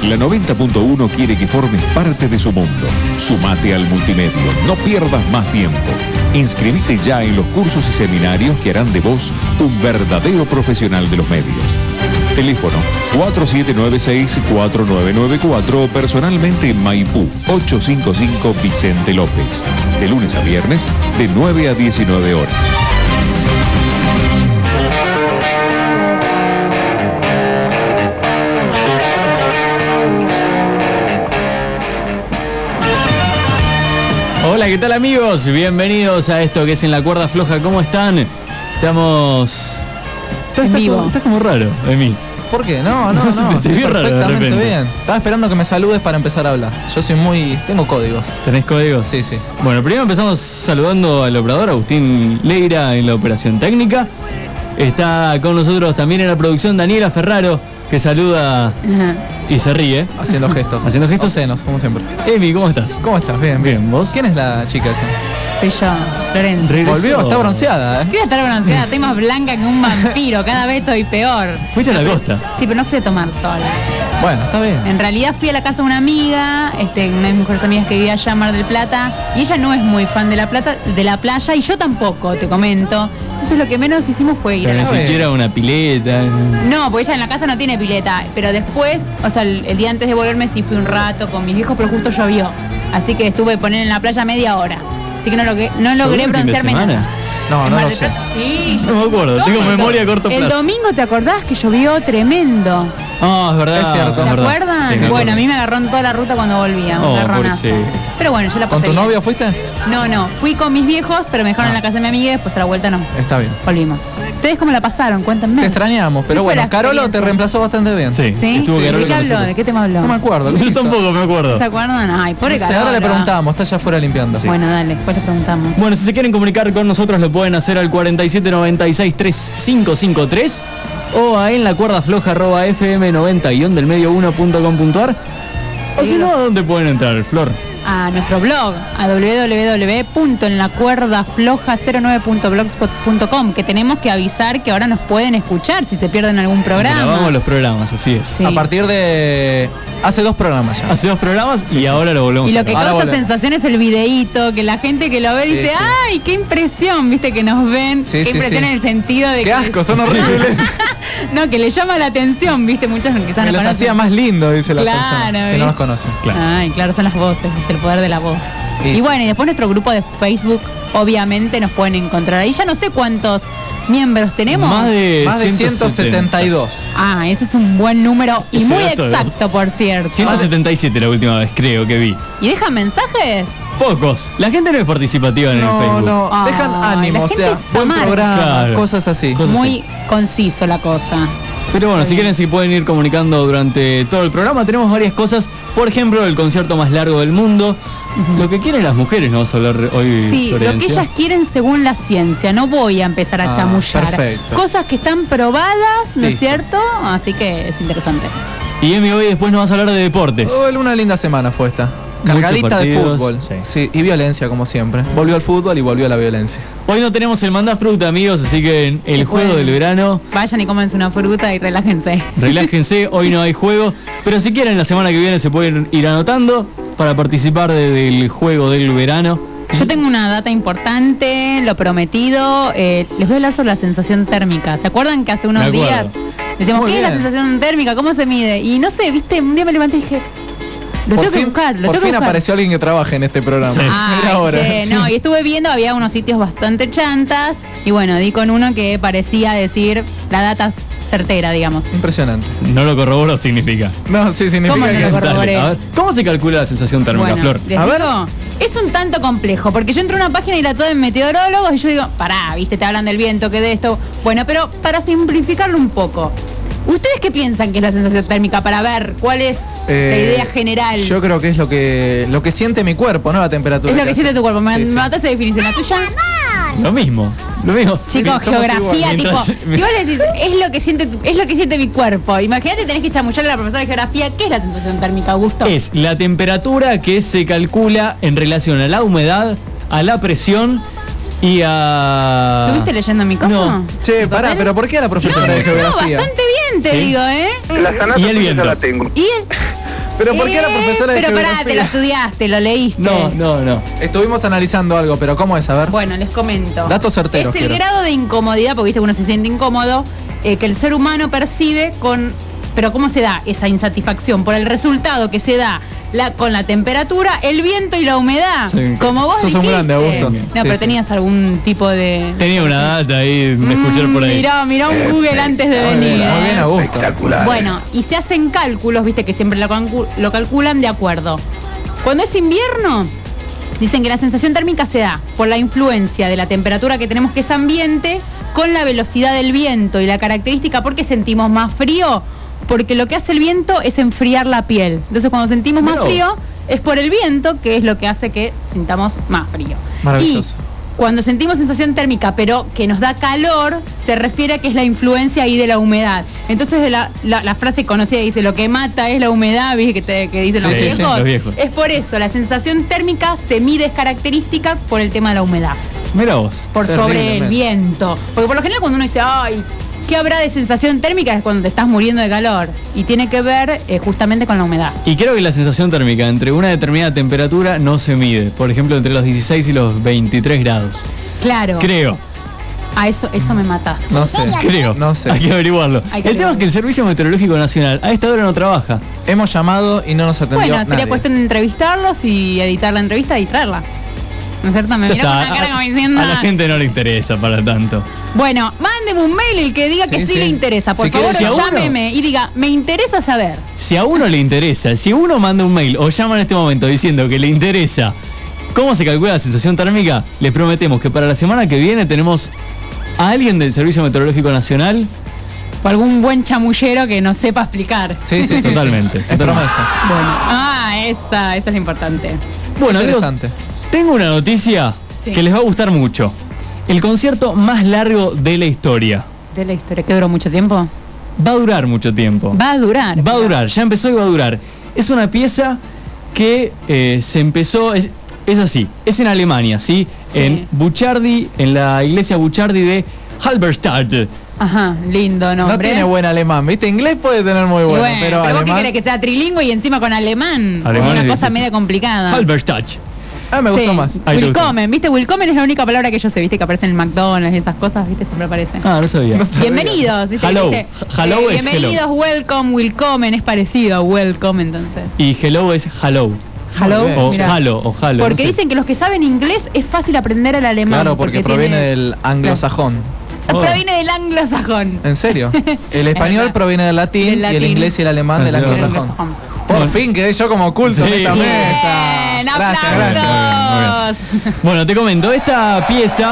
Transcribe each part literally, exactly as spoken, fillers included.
La noventa punto uno quiere que formes parte de su mundo. Sumate al multimedio, no pierdas más tiempo. Inscribite ya en los cursos y seminarios que harán de vos un verdadero profesional de los medios. Teléfono cuatro siete nueve seis, cuatro nueve nueve cuatro o personalmente en Maipú ochocientos cincuenta y cinco Vicente López. De lunes a viernes, de nueve a diecinueve horas. Hola, ¿qué tal amigos? Bienvenidos a esto que es En la Cuerda Floja. ¿Cómo están? Estamos... Está, está, como, está como raro, Emi. ¿Por qué? No, no, no, no te, te perfectamente bien. Estaba esperando que me saludes para empezar a hablar. Yo soy muy... tengo códigos. ¿Tenés códigos? Sí, sí. Bueno, primero empezamos saludando al operador Agustín Leira en la operación técnica. Está con nosotros también en la producción Daniela Ferraro, que saluda y se ríe. Haciendo gestos. Haciendo gestos. Obscenos, como siempre. Emi, ¿cómo estás? ¿Cómo estás? Bien, bien. Bien, ¿vos? ¿Quién es la chica esa? Soy yo, Lorenzo. Regresó. Volvió, está bronceada, ¿eh? ¿Qué voy a estar bronceada? Estoy más blanca que un vampiro, cada vez estoy peor. Fuiste a la costa. Sí, pero no fui a tomar sol. Bueno, está bien. En realidad fui a la casa de una amiga, este, una de mis mejores amigas que vivía allá en Mar del Plata, y ella no es muy fan de la plata, de la playa, y yo tampoco, te comento. Entonces lo que menos hicimos fue ir Pero a ni la siquiera una pileta. No, porque ella en la casa no tiene pileta, pero después, o sea, el, el día antes de volverme sí fui un rato con mis viejos, pero justo llovió. Así que estuve poner en la playa media hora. Así que no, lo que, no logré broncearme nada. No, En no Mar lo del sé. Plata, sí. No me acuerdo, No, tengo el memoria a do- corto plazo. El domingo, ¿te acordás que llovió tremendo? Ah, es verdad. Es cierto. ¿Se es verdad. acuerdan? Sí, me Bueno, acuerdo. a mí me agarró en toda la ruta cuando volvía, un Oh, garronazo. pobrecito. Pero bueno, yo la pasé ¿Con tu bien. novio fuiste? No, no, fui con mis viejos, pero me dejaron Ah. en la casa de mi amiga y después a la vuelta no. Está bien. Volvimos. ¿Ustedes cómo la pasaron? Cuéntenme. Te extrañamos, pero ¿Qué fue bueno, la Carolo te experiencia? reemplazó bastante bien. Sí, ¿Sí? estuvo ¿De Carolo qué con habló? nosotros. ¿De qué tema habló? No me acuerdo. ¿qué Yo hizo? tampoco me acuerdo. ¿Se acuerdan? Ay, pobre No sé, Carolo. ahora le preguntamos, está allá afuera limpiando. Bueno, dale, después le preguntamos. Bueno, si se quieren comunicar con nosotros lo pueden hacer al cuatro siete nueve seis, tres cinco cinco tres o a en la cuerda floja arroba fm noventa guión del medio uno punto com punto ar. O si no, ¿a dónde pueden entrar, Flor? A nuestro blog, a doble u doble u doble u punto en la cuerda floja cero nueve punto blogspot punto com, que tenemos que avisar que ahora nos pueden escuchar si se pierden algún programa. Grabamos los programas, así es. Sí. A partir de... hace dos programas ya. Hace dos programas y ahora lo volvemos Y a lo que grabar. Ahora causa volvemos. sensación es el videíto, que la gente que lo ve dice, Sí, sí. ¡ay, qué impresión! Viste que nos ven, Sí, qué sí, impresión sí. en el sentido de Qué que... asco, son horribles. No, que le llama la atención, viste, muchos quizás Me no los conocen. hacía más lindo, dice la Claro, persona. Que ¿viste? no los conocen. Claro. Ay, claro, son las voces, ¿viste? El poder de la voz. Sí, Y sí. bueno, y después nuestro grupo de Facebook, obviamente nos pueden encontrar ahí. Ya no sé cuántos miembros tenemos. Más de, Más de ciento setenta y dos. Ah, ese es un buen número y Ese muy dato, exacto, por cierto. ciento setenta y siete la última vez, creo que vi. ¿Y dejan mensajes? Pocos. La gente no es participativa en el No, Facebook. no, Ay, dejan la ánimo, o gente sea, es buen amarga. programa, Claro. cosas así. Cosas Muy conciso la cosa. Pero bueno, si quieren, si pueden ir comunicando durante todo el programa. Tenemos varias cosas. Por ejemplo, el concierto más largo del mundo. Lo que quieren las mujeres, no vamos a hablar hoy. Sí, lo que Florencia. ellas quieren según la ciencia. No voy a empezar a Ah, chamullar. perfecto. Cosas que están probadas, ¿no es Listo. cierto? Así que es interesante. Y Emi, hoy después nos vas a hablar de deportes. Oh, una linda semana fue esta. Muchos Cargadita de partidos, fútbol. sí. Sí, y violencia como siempre. Volvió al fútbol y volvió a la violencia. Hoy no tenemos el manda fruta, amigos, así que en el Se juego pueden. del verano, Vayan y cómense una fruta y relájense. relájense, hoy no hay juego. Pero si quieren, la semana que viene se pueden ir anotando para participar de- del juego del verano. Yo tengo una data importante, lo prometido. eh, les voy a hablar sobre la sensación térmica. ¿Se acuerdan que hace unos Me acuerdo. días decíamos, Muy ¿qué es la bien. sensación térmica? ¿Cómo se mide? Y no sé, viste, un día me levanté y dije, lo por tengo que fin, buscar, lo por tengo que fin buscar. apareció alguien que trabaje en este programa. Sí. Ay, Era hora. che, no, y estuve viendo, había unos sitios bastante chantas y bueno, di con uno que parecía decir la data certera, digamos. Impresionante. No lo corroboro significa. No, sí, significa ¿Cómo no que... lo corroboré? Dale, a ver, ¿cómo se calcula la sensación térmica, Bueno, Flor? les A ver. digo, es un tanto complejo, porque yo entré a una página y la todo en meteorólogos y yo digo, pará, viste, te hablan del viento, que de esto. Bueno, pero para simplificarlo un poco, ¿ustedes qué piensan que es la sensación térmica? Para ver cuál es Eh, la idea general. Yo creo que es lo que lo que siente mi cuerpo, ¿no? La temperatura. es lo que hace. siente tu cuerpo. Me, Sí, me sí. mató esa definición. ¿La tuya? Lo mismo, lo mismo. Chicos, Somos geografía, igual. tipo, Mientras- si vos le decís, es lo que siente tu- es lo que siente mi cuerpo. Imagínate, tenés que chamullarle a la profesora de geografía, ¿qué es la sensación térmica, Augusto? Es la temperatura que se calcula en relación a la humedad, a la presión y a... ¿Estuviste leyendo mi cosa? No. Che, pará, ¿Papel? pero ¿por qué a la No, profesora no, de no, geografía? bastante bien, te Sí. digo, ¿eh? La sanata Y el tuya viento. ya la tengo. Y Pero ¿por qué la Eh, profesora de Pero pará, te lo geografía? estudiaste, lo leíste. No, no, no. Estuvimos analizando algo, pero ¿cómo es? A ver. Bueno, les comento. Datos certeros Es el quiero. grado de incomodidad, porque viste que uno se siente incómodo, eh, que el ser humano percibe con... Pero ¿cómo se da esa insatisfacción? Por el resultado que se da la, con la temperatura, el viento y la humedad. Sí. Como vos Sos un dijiste. grande, Augusto. No, Sí, pero sí. tenías algún tipo de... Tenía una data ahí de escuchar por ahí. Mirá, mirá un Google antes de Muy venir. bien, muy ¿eh? bien, Augusto. Bueno, y se hacen cálculos, viste que siempre lo, calcu- lo calculan de acuerdo. Cuando es invierno, dicen que la sensación térmica se da por la influencia de la temperatura que tenemos, que es ambiente, con la velocidad del viento y la característica. ¿Por qué sentimos más frío? Porque lo que hace el viento es enfriar la piel. Entonces cuando sentimos más Mirá vos. frío es por el viento, que es lo que hace que sintamos más frío. Maravilloso. Y cuando sentimos sensación térmica, pero que nos da calor, se refiere a que es la influencia ahí de la humedad. Entonces de la, la, la frase conocida dice, lo que mata es la humedad, ¿viste? Que, te, que dicen Sí, los, sí, viejos. los viejos. Es por eso, la sensación térmica se mide, es característica por el tema de la humedad, Mira vos. por sobre el Terriblemente. viento. Porque por lo general cuando uno dice, ay, ¿qué habrá de sensación térmica? Es cuando te estás muriendo de calor. Y tiene que ver eh, justamente con la humedad. Y creo que la sensación térmica entre una determinada temperatura no se mide. Por ejemplo, entre los dieciséis y los veintitrés grados. Claro. Creo, A eso, eso me mata. No sé. creo. No sé. Hay que averiguarlo. Hay que el tema es que el Servicio Meteorológico Nacional a esta hora no trabaja. Hemos llamado y no nos atendió Bueno, sería nadie. cuestión de entrevistarlos y editar la entrevista y traerla. ¿No es cierto? Me Ya miró con está, una cara a, como diciendo... a la gente no le interesa para tanto. Bueno, mándeme un mail el que diga que Sí, sí, sí. le interesa. Por Si favor, querés, si a uno- llámeme y diga, me interesa saber. Si a uno le interesa, si uno manda un mail o llama en este momento diciendo que le interesa cómo se calcula la sensación térmica, les prometemos que para la semana que viene tenemos a alguien del Servicio Meteorológico Nacional. O algún buen chamullero que nos sepa explicar. Sí, sí, sí. Totalmente, sí. Es totalmente. promesa. Bueno. Ah, esta, esta es la importante. Bueno, amigos, Interesante. tengo una noticia Sí. que les va a gustar mucho. El concierto más largo de la historia. De la historia, que duró mucho tiempo. Va a durar mucho tiempo. Va a durar. Va a durar, ya empezó y va a durar. Es una pieza que eh, se empezó, es, es así, es en Alemania, ¿sí? Sí. En Buchardi, en la iglesia Buchardi de Halberstadt. Ajá, lindo No nombre. tiene buen alemán, ¿viste? Inglés puede tener muy Y bueno, bueno, pero, pero vos qué alemán... querés que sea trilingüe y encima con alemán. Alemán una es cosa difícil. media complicada. Halberstadt. Ah, me gustó Sí. más. Ahí te gustó. Willkommen, ¿viste? Willkommen es la única palabra que yo sé, ¿viste? Que aparece en el McDonald's y esas cosas, ¿viste? Siempre aparece. Ah, no sabía. No sé. Bienvenidos, ¿viste? Hello. Que dice, Hello eh, es bienvenidos, welcome, willkommen, es parecido a welcome entonces. Y hello es hello. Hello, bien. O mirá. halo, o halo. Porque no sé. dicen que los que saben inglés es fácil aprender el alemán. Claro, porque, proviene tiene- del anglosajón. Oh. Proviene del anglosajón. ¿En serio? El español verdad. proviene del latín, Del y el latín. inglés y el alemán Ah, del sí, Del anglosajón. anglosajón. Por Bueno. fin quedé yo como culto Sí. en esta Bien, mesa. Bien, Gracias, aplausos. gracias. Muy bien. Bueno, te comento, esta pieza.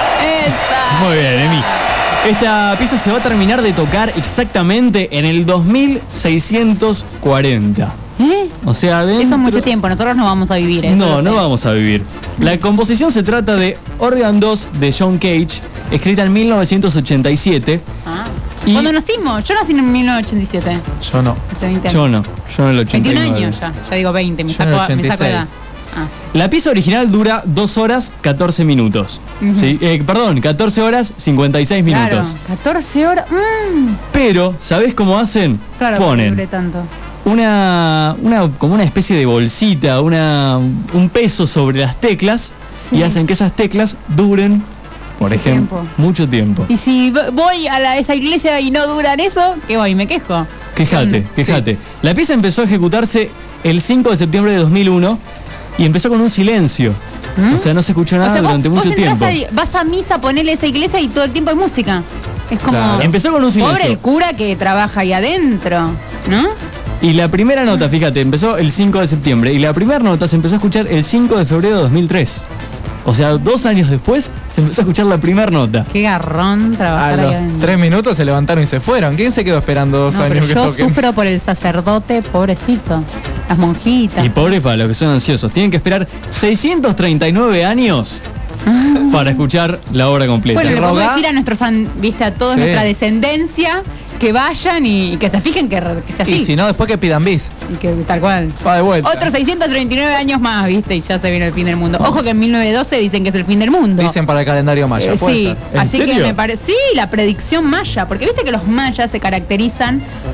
Esa. Muy bien, Emi. Esta pieza se va a terminar de tocar exactamente en el dos mil seiscientos cuarenta. ¿Eh? O sea, dentro... Eso es mucho tiempo, nosotros no vamos a vivir eso. No, lo no sé. vamos a vivir. La composición se trata de Organ dos de John Cage, escrita en mil novecientos ochenta y siete. Ah. Y- Cuando nacimos, yo nací en mil novecientos ochenta y siete. Yo no. Hace veinte años. Yo no, yo en el ochenta y nueve. veintiún años ya, ya digo veinte, me Yo en el saco, me ochenta y saco seis. edad. Ah. La pieza original dura dos horas catorce minutos. Ujú. ¿Sí? Eh, perdón, catorce horas cincuenta y seis minutos. Claro, catorce horas. Mmm, Pero, ¿sabés cómo hacen? claro, porque Ponen duré tanto. una, una como una especie de bolsita, una, un peso sobre las teclas Sí. y hacen que esas teclas duren, por Mucho ejemplo, tiempo. mucho tiempo. Y si v- voy a la- esa iglesia y no duran eso, ¿qué voy? ¿Me quejo? Quejate, Mm. quejate. La pieza empezó a ejecutarse el cinco de septiembre de dos mil uno y empezó con un silencio. ¿Mm? O sea, no se escuchó nada O sea, vos- durante vos mucho entrás tiempo. ahí, vas a misa, ponele esa iglesia y todo el tiempo hay música. Es como... Claro. Empezó con un silencio. Pobre el cura que trabaja ahí adentro, ¿no? Y la primera nota, fíjate, empezó el cinco de septiembre y la primera nota se empezó a escuchar el cinco de febrero de dos mil tres. O sea, dos años después se empezó a escuchar la primera nota. Qué garrón A trabajar ahí los adentro. tres minutos se levantaron y se fueron. ¿Quién se quedó esperando dos No, pero años que yo toquen? sufro por el sacerdote, pobrecito. Las monjitas. Y pobre para los que son ansiosos, tienen que esperar seiscientos treinta y nueve años para escuchar la obra completa. Bueno, le podemos Rogá. decir a nuestros, an- viste, a toda Sí. nuestra descendencia que vayan y, y que se fijen que, que sea así. Y si no, después que pidan bis. Y que tal cual. Va de vuelta. Otros seiscientos treinta y nueve años más, viste, y ya se viene el fin del mundo. Ojo que en mil novecientos doce dicen que es el fin del mundo. Dicen para el calendario maya. Eh, puede sí, ser. ¿En así que serio? me parece. Sí, la predicción maya, porque viste que los mayas se caracterizan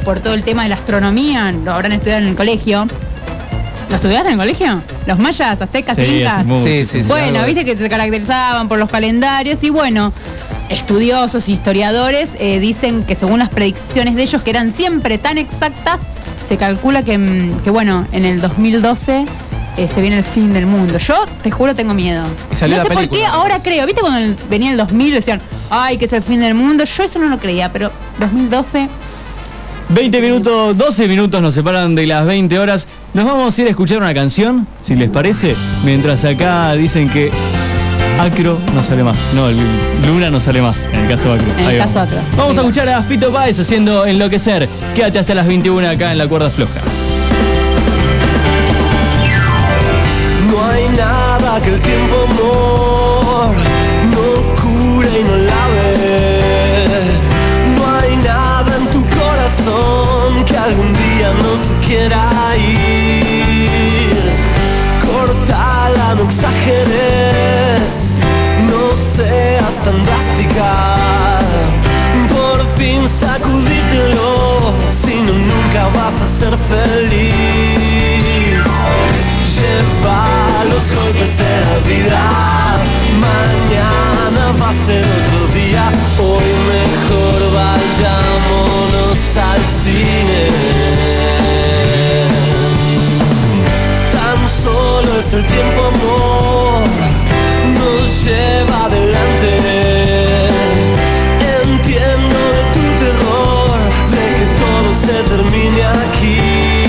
por todo el tema de la astronomía, lo habrán estudiado en el colegio. ¿Lo estudiaste en el colegio? ¿Los mayas, aztecas, Sí, incas? hace mucho, Sí, sí, sí. Bueno, algo de viste que se caracterizaban por los calendarios y bueno, estudiosos, historiadores, eh, dicen que según las predicciones de ellos, que eran siempre tan exactas, se calcula que, mm, que bueno, en el dos mil doce eh, se viene el fin del mundo. Yo, te juro, tengo miedo. Y salió No la sé por qué, película, me ahora parece. creo. ¿Viste cuando el- venía el dos mil decían, ay, que es el fin del mundo? Yo eso no lo creía, pero dos mil doce... veinte minutos, doce minutos nos separan de las veinte horas. Nos vamos a ir a escuchar una canción, si les parece. Mientras acá dicen que Acro no sale más. No, el Luna no sale más, en el caso Acro. En el Ahí caso vamos. Acro. Vamos Ahí a va. escuchar a Fito Páez haciendo Enloquecer. Quédate hasta las veintiuna acá en La Cuerda Floja. No hay nada que el tiempo, amor, no cure y no lave. No hay nada en tu corazón que algún día no se quiera ir. Cortala, no exageres, no seas tan drástica. Por fin sacudítelo, si no nunca vas a ser feliz. Lleva los golpes de la vida, mañana va a ser otro día. Hoy mejor vayámonos al cine. Tan solo es el tiempo, amor, nos lleva adelante. Entiendo de tu terror, de que todo se termine aquí.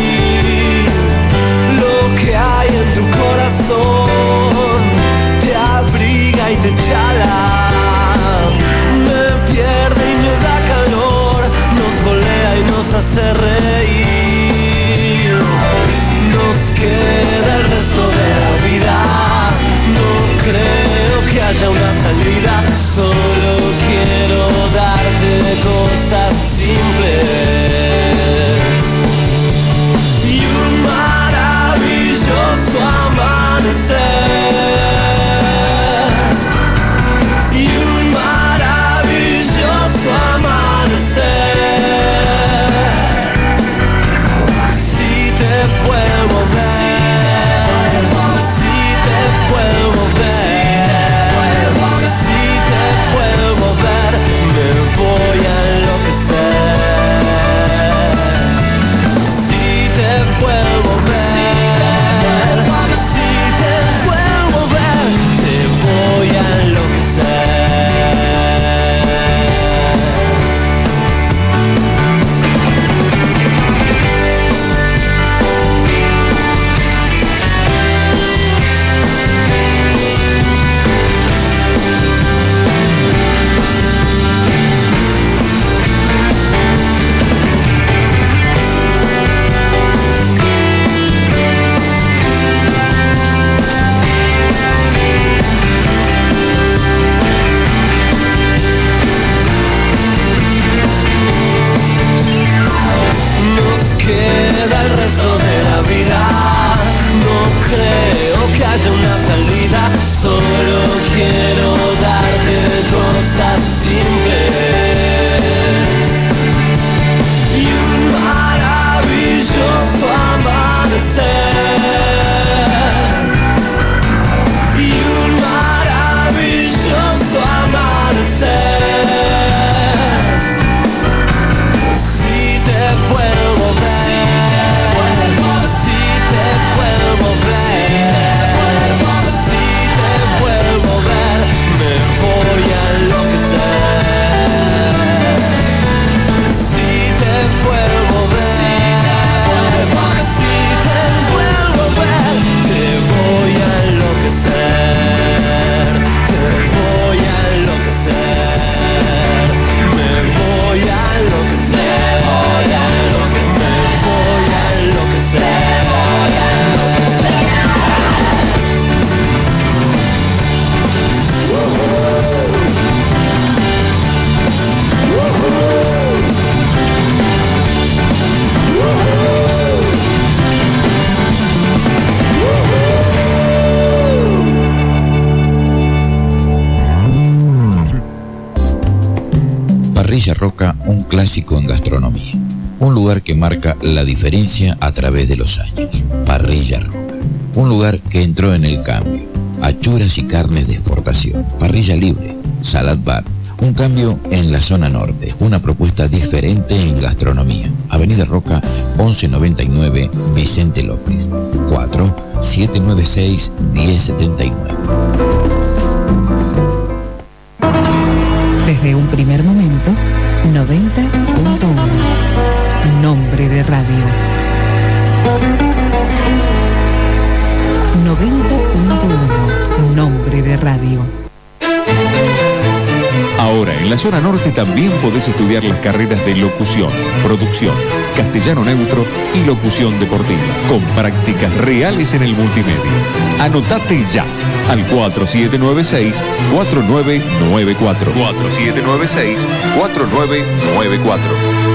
Lo que hay en tu corazón te abriga y te chala. Me pierde y me da calor, nos volea y nos hace reír. Nos queda el resto de la vida, no creo que haya una salida. Solo quiero darte cosas simples y un maravilloso amanecer, y un maravilloso amanecer. Si te puedo ver, si te puedo ver, si te puedo ver, me voy a enloquecer. Si te puedo ver, si te puedo ver, te voy a enloquecer. Nos queda el resto de la vida, no creo que haya una salida. Solo quiero darte cosas simples y un maravilloso amanecer, y un maravilloso amanecer. Si te puedo ver, si te puedo ver, si te puedo ver, me voy a enloquecer. Si te puedo ver, si te puedo ver, te voy a enloquecer, te voy a enloquecer, me voy a enloquecer, me voy a enloquecer, me voy a enloquecer, me voy a enloquecer. Parrilla Roca, un clásico en gastronomía. Un lugar que marca la diferencia a través de los años. Parrilla Roca. Un lugar que entró en el cambio. Achuras y carnes de exportación. Parrilla libre. Salad bar. Un cambio en la zona norte. Una propuesta diferente en gastronomía. Avenida Roca, once noventa y nueve, Vicente López. cuatro siete nueve seis, uno cero siete nueve. Desde un primer momento, noventa punto uno. Nombre de radio. noventa punto uno. Nombre de radio. Ahora, en la zona norte también podés estudiar las carreras de locución, producción, castellano neutro y locución deportiva, con prácticas reales en el multimedia. Anotate ya al cuatro siete nueve seis, cuatro nueve nueve cuatro. cuatro siete nueve seis, cuatro nueve nueve cuatro.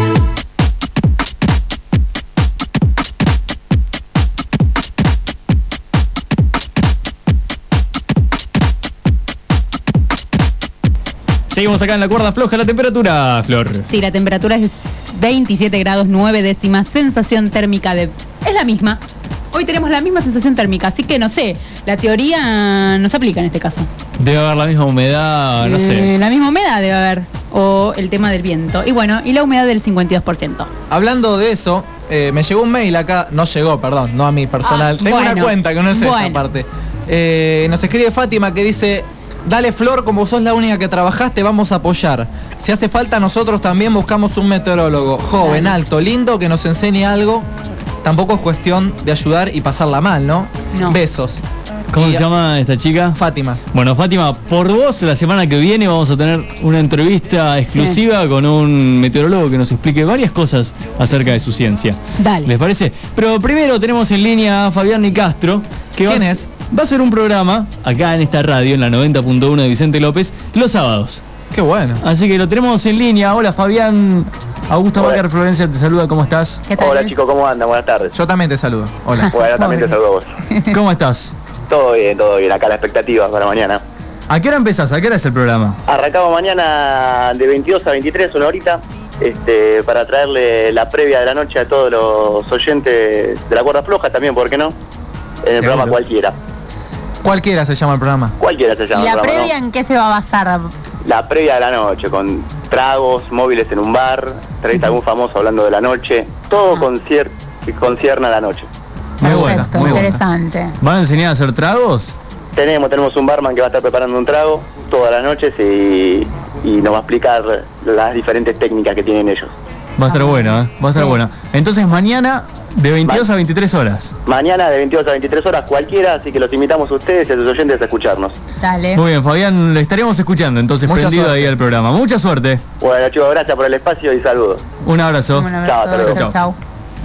Seguimos acá en la cuerda floja. La temperatura, Flor. Sí, la temperatura es veintisiete grados nueve décimas, sensación térmica de... es la misma. Hoy tenemos la misma sensación térmica, así que no sé, la teoría no se aplica en este caso. Debe haber la misma humedad, no Eh, sé. La misma humedad debe haber, o el tema del viento. Y bueno, y la humedad del cincuenta y dos por ciento. Hablando de eso, eh, me llegó un mail acá, no llegó, perdón, no a mi personal. Ah, Tengo bueno. una cuenta que no es Bueno. esta parte. Eh, nos escribe Fátima que dice: dale Flor, como sos la única que trabajaste, vamos a apoyar. Si hace falta, nosotros también buscamos un meteorólogo joven, Dale. alto, lindo, que nos enseñe algo. Tampoco es cuestión de ayudar y pasarla mal, ¿no? No. Besos. ¿Cómo Y- se llama esta chica? Fátima. Bueno, Fátima, por vos, la semana que viene vamos a tener una entrevista exclusiva con un meteorólogo que nos explique varias cosas acerca de su ciencia. Dale. ¿Les parece? Pero primero tenemos en línea a Fabián Nicastro, que va ¿Quién a, es? va a hacer un programa acá en esta radio, en la noventa punto uno de Vicente López, los sábados. Qué bueno. Así que lo tenemos en línea. Hola, Fabián. Augusto Hola. Macar Florencia te saluda, ¿cómo estás? ¿Qué tal? Hola chicos, ¿cómo andan? Buenas tardes. Yo también te saludo. Hola. Bueno, también te Pobre. saludo a vos. ¿Cómo estás? Todo bien, todo bien. Acá la expectativa para mañana. ¿A qué hora empezás? ¿A qué hora es el programa? Arrancamos mañana de veintidós a veintitrés, una horita, este, para traerle la previa de la noche a todos los oyentes de la cuerda floja también, ¿por qué no? En el Seguro. programa cualquiera. Cualquiera se llama el programa. Cualquiera se llama ¿Y el la programa, previa ¿no? en qué se va a basar? La previa de la noche, con tragos, móviles en un bar, traes a algún famoso hablando de la noche, todo Ah. concier que concierne a la noche. Muy buena, Perfecto, muy buena. interesante. ¿Van a enseñar a hacer tragos? Tenemos, tenemos un barman que va a estar preparando un trago todas las noches y, y nos va a explicar las diferentes técnicas que tienen ellos. Va a estar bueno, ¿eh? Va a estar Sí. bueno. Entonces mañana de veintidós a veintitrés horas. Mañana de veintidós a veintitrés horas cualquiera, así que los invitamos a ustedes y a sus oyentes a escucharnos. Dale. Muy bien, Fabián, le estaremos escuchando entonces Mucha prendido suerte. ahí al programa. Mucha suerte. Bueno chicos, gracias por el espacio y saludos. Un abrazo. Un Chao, abrazo. hasta luego. Chau, chau.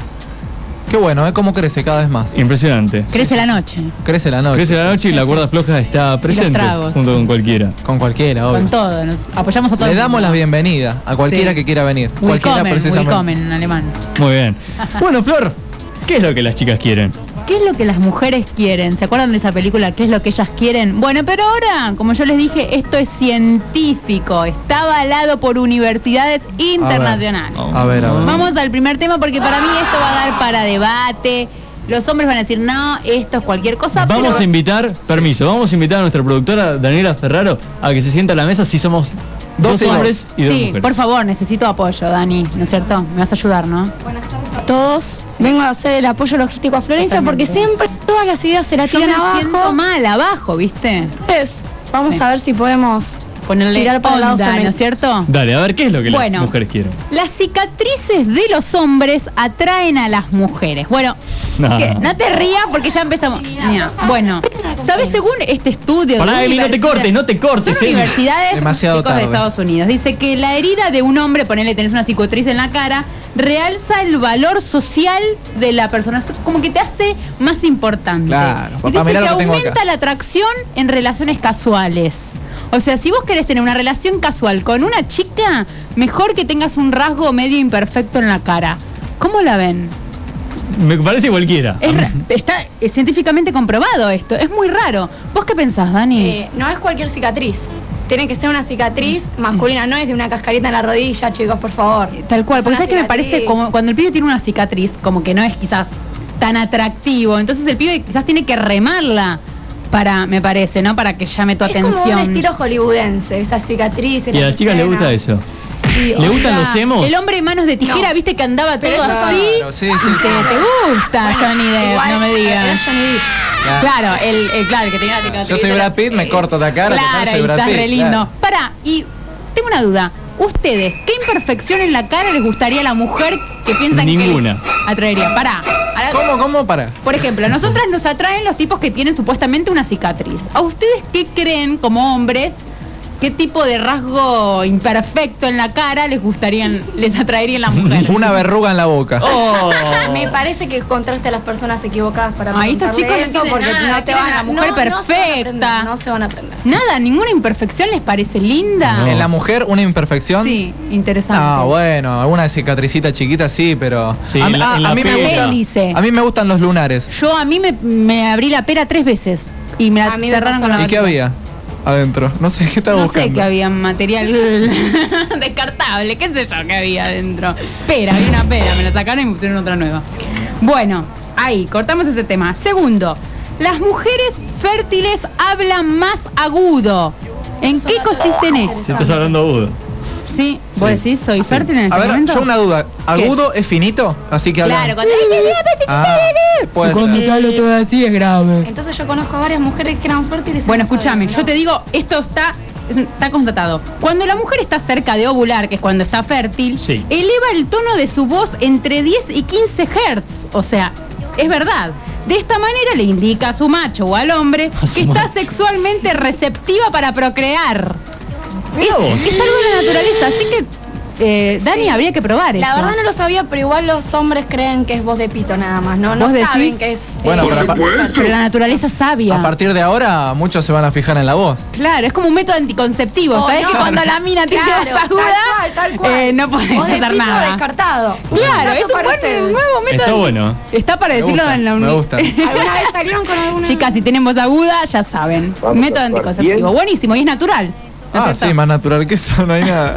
Qué bueno, ¿eh? Cómo crece cada vez más. Impresionante. Crece la noche. Crece la noche. Crece la noche y la cuerda floja está presente tragos. junto con cualquiera. Con cualquiera, obvio. Con todo. Nos apoyamos a todos. Le damos la bienvenida a cualquiera Sí. que quiera venir. Cualquiera Willkommen, precisamente. willkommen en alemán. Muy bien. Bueno, Flor, ¿qué es lo que las chicas quieren? ¿Qué es lo que las mujeres quieren? ¿Se acuerdan de esa película? ¿Qué es lo que ellas quieren? Bueno, pero ahora, como yo les dije, esto es científico. Está avalado por universidades internacionales. A ver, a ver. Vamos al primer tema porque para mí esto va a dar para debate. Los hombres van a decir, no, esto es cualquier cosa. Vamos pero... a invitar, permiso, vamos a invitar a nuestra productora Daniela Ferraro a que se sienta a la mesa si somos dos, Dos y dos. hombres y dos Sí, mujeres. por favor, necesito apoyo, Dani, ¿no es cierto? Me vas a ayudar, ¿no? Todos vengo a hacer el apoyo logístico a Florencia porque siempre todas las ideas se la Yo tiran me abajo. siento mal abajo, ¿viste? Entonces, vamos Sí. a ver si podemos Ponerle tirar para el lado onda, ¿no femenino. es cierto? Dale, a ver, ¿qué es lo que Bueno. las mujeres quieren? Las cicatrices de los hombres atraen a las mujeres. Bueno, No. que no te rías porque ya empezamos. Mira, bueno, ¿sabes? Según este estudio Pará, de Emi, no te universidad- cortes, no te cortes, Son Emi. universidades Demasiado chicos, de tarde. Estados Unidos. Dice que la herida de un hombre, ponele, tenés una cicatriz en la cara, realza el valor social de la persona. Es como que te hace más importante. Claro, Y papá, dice mirá que lo que tengo aumenta acá. la atracción en relaciones casuales. O sea, si vos querés tener una relación casual con una chica, mejor que tengas un rasgo medio imperfecto en la cara. ¿Cómo la ven? Me parece cualquiera. Es ra- está es científicamente comprobado esto. Es muy raro. ¿Vos qué pensás, Dani? Eh, no es cualquier cicatriz. tiene que ser una cicatriz masculina, no es de una cascarita en la rodilla, chicos, por favor. Tal cual, Es porque una sabes que me cicatriz. parece como cuando el pibe tiene una cicatriz, como que no es quizás tan atractivo, entonces el pibe quizás tiene que remarla para, me parece, ¿no? Para que llame tu Es atención. como un estilo hollywoodense, esa cicatriz. Y a las chicas les gusta eso. Sí, ¿Le o gustan sea, los emos? El hombre de manos de tijera, No. viste que andaba Pero todo eso- así. Claro, sí, sí, y te, sí. te gusta Bueno, Johnny Depp, igual, no me era digas. Johnny Depp. Claro, el, el claro, el que tenía la cicatriz. Yo soy Brad Pitt, me corto la cara, total, Claro, soy y Brad estás Pitt, re lindo. claro. Pará, y tengo una duda. ¿Ustedes qué imperfección en la cara les gustaría a la mujer que piensan Ninguna. que les atraería? Pará. Ahora- ¿Cómo, cómo? Para. Por ejemplo, a nosotras nos atraen los tipos que tienen supuestamente una cicatriz. ¿A ustedes qué creen como hombres? ¿Qué tipo de rasgo imperfecto en la cara les gustaría, les atraería en la mujer? Una verruga en la boca. Oh. Me parece que encontraste a las personas equivocadas para Ay, estos preguntarle chicos no eso, entienden porque nada, no te quieren van a a la mujer no- no se van a perfecta. aprender, No se van a aprender. Nada, ninguna imperfección les parece linda. No. En la mujer, una imperfección. Sí, interesante. Ah, bueno, alguna cicatricita chiquita sí, pero. Sí, a, en la- a- en la a mí me pera. gusta, Él dice. a mí me gustan los lunares. Yo a mí me, me abrí la pera tres veces y me la A mí me cerraron pasó con la ¿Y qué varilla. había adentro? No sé qué estaba No buscando. sé qué había, material descartable, qué sé yo qué había adentro. Pera, había una pera, me la sacaron y me pusieron otra nueva. Bueno, ahí, cortamos ese tema. Segundo, las mujeres fértiles hablan más agudo. ¿En qué consiste en esto? Si estás hablando agudo. Sí, vos Sí. decís, soy Sí. fértil en este A ver, momento. yo una duda. ¿Agudo es finito? Así que hablan. Claro, cuando Ah, puede cuando ser. te hablo todo así es grave. Entonces yo conozco a varias mujeres que eran fértiles. y Bueno, no sabían, escúchame, ¿no? yo te digo, esto está, es un- está constatado. Cuando la mujer está cerca de ovular, que es cuando está fértil, Sí. eleva el tono de su voz entre diez y quince hertz. O sea, es verdad. De esta manera le indica a su macho o al hombre A su que está macho. sexualmente receptiva para procrear. Mirá Es, vos. es algo de la naturaleza, así que, eh, Dani, Sí. habría que probar La eso. verdad no lo sabía, pero igual los hombres creen que es voz de pito nada más, ¿no? No ¿Vos decís? saben que es... Bueno, eh, pero apa- Pero la naturaleza es sabia. A partir de ahora, muchos se van a fijar en la voz. Claro, es como un método anticonceptivo. Oh, ¿Sabes no. que cuando la mina tiene Claro, voz aguda, tal cual, tal cual. eh, no podés Voz de hacer pito nada? descartado. Claro, Dato es un para buen ustedes. nuevo método. Está bueno. Está para Me decirlo gusta, en la me uni- gusta. ¿Alguna vez salieron con alguna? Chicas, si tienen voz aguda, ya saben. Vamos a Método actuar anticonceptivo. bien. Buenísimo y es natural. ¿No es Ah, cierto? sí, más natural que eso, no hay nada.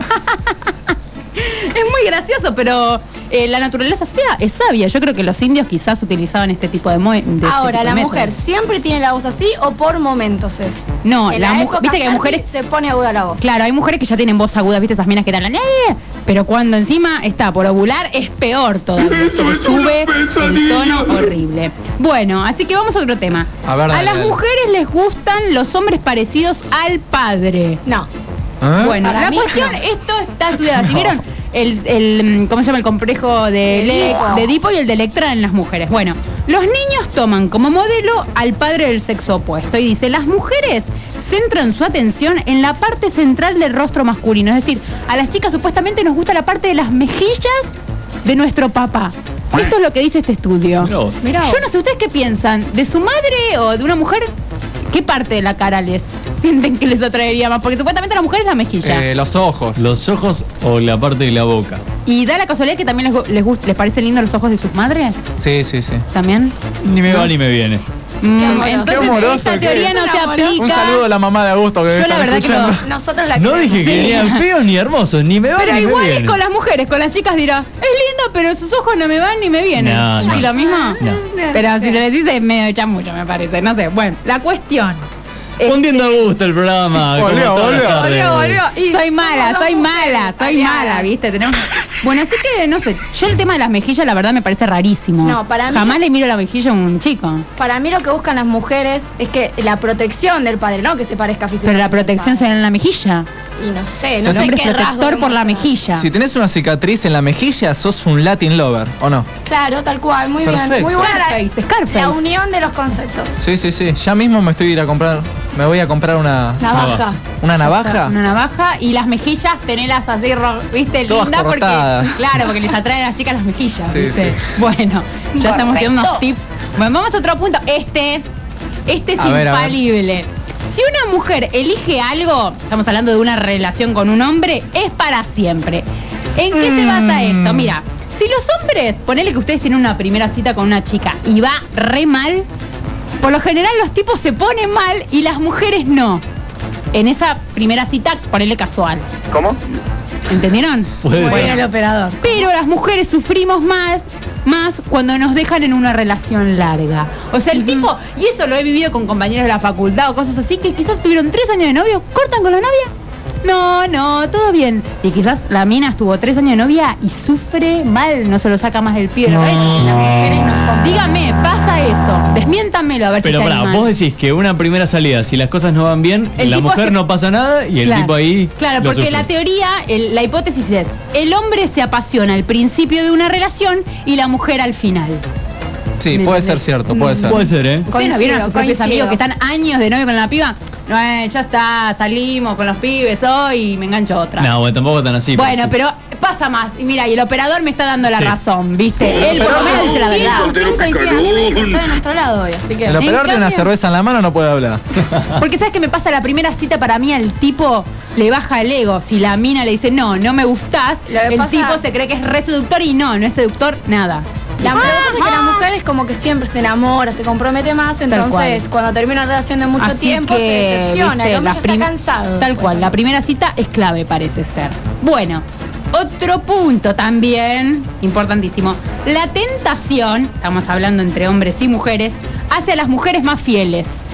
Es muy gracioso, pero eh, la naturaleza sea, es sabia. Yo creo que los indios quizás utilizaban este tipo de, mo- de este tipo Ahora, de ¿la métodos. mujer siempre tiene la voz así o por momentos es? No, En la mujer- época viste que hay fértil mujeres- se pone aguda la voz. Claro, hay mujeres que ya tienen voz aguda, viste esas minas que te hablan, "Eh", pero cuando encima está por ovular es peor todavía. Se le sube el tono horrible. Bueno, así que vamos a otro tema. A ver, dale, las dale. mujeres les gustan los hombres parecidos al padre. No. ¿Eh? Bueno, Para la mí cuestión, no. esto está estudiado. ¿Sí No. vieron? El, el, ¿cómo se llama? El complejo de, Edipo. de Edipo y el de Electra en las mujeres. Bueno, los niños toman como modelo al padre del sexo opuesto y dice, las mujeres centran su atención en la parte central del rostro masculino. Es decir, a las chicas supuestamente nos gusta la parte de las mejillas de nuestro papá. Esto es lo que dice este estudio. Mirá vos. Mirá vos. Yo no sé, ¿ustedes qué piensan? ¿De su madre o de una mujer? ¿Qué parte de la cara les sienten que les atraería más? Porque supuestamente a la mujer es la mejilla. Eh, los ojos. Los ojos o la parte de la boca. ¿Y da la casualidad que también les, gu- les, gust- les parecen lindos los ojos de sus madres? Sí, sí, sí. ¿También? Ni me va ni me viene. Mm, amoroso. entonces Qué amoroso esta que teoría es. no se aplica. Un saludo a la mamá de Augusto que Yo está la verdad que escuchando. no. Nosotros la No queremos. dije que Sí. ni eran feos ni hermosos, ni me va Pero ni me igual viene. es con las mujeres, con las chicas dirá, es lindo, pero sus ojos no me van ni me vienen. No, ¿Y no. lo mismo? No. Pero si le decís es medio chamucho, me parece. No sé. Bueno, la cuestión. Hundiendo a gusto el programa. como Volvió, todas las volvió. tardes. Volvió, volvió. Y soy mala, somos soy dos mala, mujeres soy aliadas. mala, ¿viste? Tenemos... Bueno, así que, no sé, yo el tema de las mejillas, la verdad, me parece rarísimo. No, para mí- Jamás le miro la mejilla a un chico. Para mí lo que buscan las mujeres es que la protección del padre, no que se parezca físicamente. Pero la al protección se padre. ve en la mejilla. Y no sé, El no El sé hombre es qué rasgo protector te por la muestra. mejilla. Si tenés una cicatriz en la mejilla, sos un Latin lover, ¿o no? Claro, tal cual, muy bien. Perfecto. Muy buena la, Scarface, Scarface. la unión de los conceptos. Sí, sí, sí. Ya mismo me estoy a ir a comprar. Me voy a comprar una. Navaja. ¿Una navaja? Una navaja y las mejillas tenerlas así, ro- viste, Todas linda porque cortadas. claro, porque les atrae a las chicas las mejillas, Sí, ¿viste? sí. Bueno, ya estamos Correcto. dando unos tips. Bueno, vamos a otro punto. Este este es A ver, a ver. infalible. Si una mujer elige algo, estamos hablando de una relación con un hombre, es para siempre. ¿En qué se basa esto? Mira, si los hombres, ponele que ustedes tienen una primera cita con una chica y va re mal, por lo general los tipos se ponen mal y las mujeres no. en esa primera cita, ponerle casual. ¿Cómo? ¿Entendieron? Puede Muy ser. bien el operador. Pero las mujeres sufrimos más, más cuando nos dejan en una relación larga. O sea, el tipo, y eso lo he vivido con compañeros de la facultad o cosas así, que quizás tuvieron tres años de novio, cortan con la novia. No, no, todo bien. Y quizás la mina estuvo tres años de novia y sufre mal, no se lo saca más del pie de la cabeza. Y las mujeres no- Dígame, pasa eso. Desmiéntamelo a ver Pero si se pará, animan. vos decís que una primera salida, si las cosas no van bien, El la tipo mujer se- no pasa nada y el Claro. tipo ahí. Claro, lo porque sufre. la teoría, el- la hipótesis es, el hombre se apasiona al principio de una relación y la mujer al final. Sí, ¿Me puede entendés? ser cierto, puede ser. Puede ser, ¿eh? ¿Ustedes no Coincido, vieron a sus propios coincido. amigos que están años de novio con la piba? No, eh, ya está, salimos con los pibes hoy y me engancho otra. No, bueno, tampoco tan así. Bueno, sí. pero pasa más. Y mira, y el operador me está dando la Sí. razón, ¿viste? Él por lo menos dice la verdad. ¿Quién coincide? A mí me dijo que está de nuestro lado hoy, así que... El operador En tiene una cambio- cerveza en la mano, no puede hablar. Porque sabes que me pasa la primera cita, para mí al tipo le baja el ego. Si la mina le dice, no, no me gustás, Lo que el pasa- tipo se cree que es re seductor y no, no es seductor nada. La lo que pasa es que la mujer es como que siempre se enamora, se compromete más, entonces cual. cuando termina una relación de mucho Así tiempo que, se decepciona, viste, el hombre las ya prim- está cansado. Tal cual, la primera cita es clave, parece ser. Bueno, otro punto también, importantísimo. La tentación, estamos hablando entre hombres y mujeres, hace a las mujeres más fieles.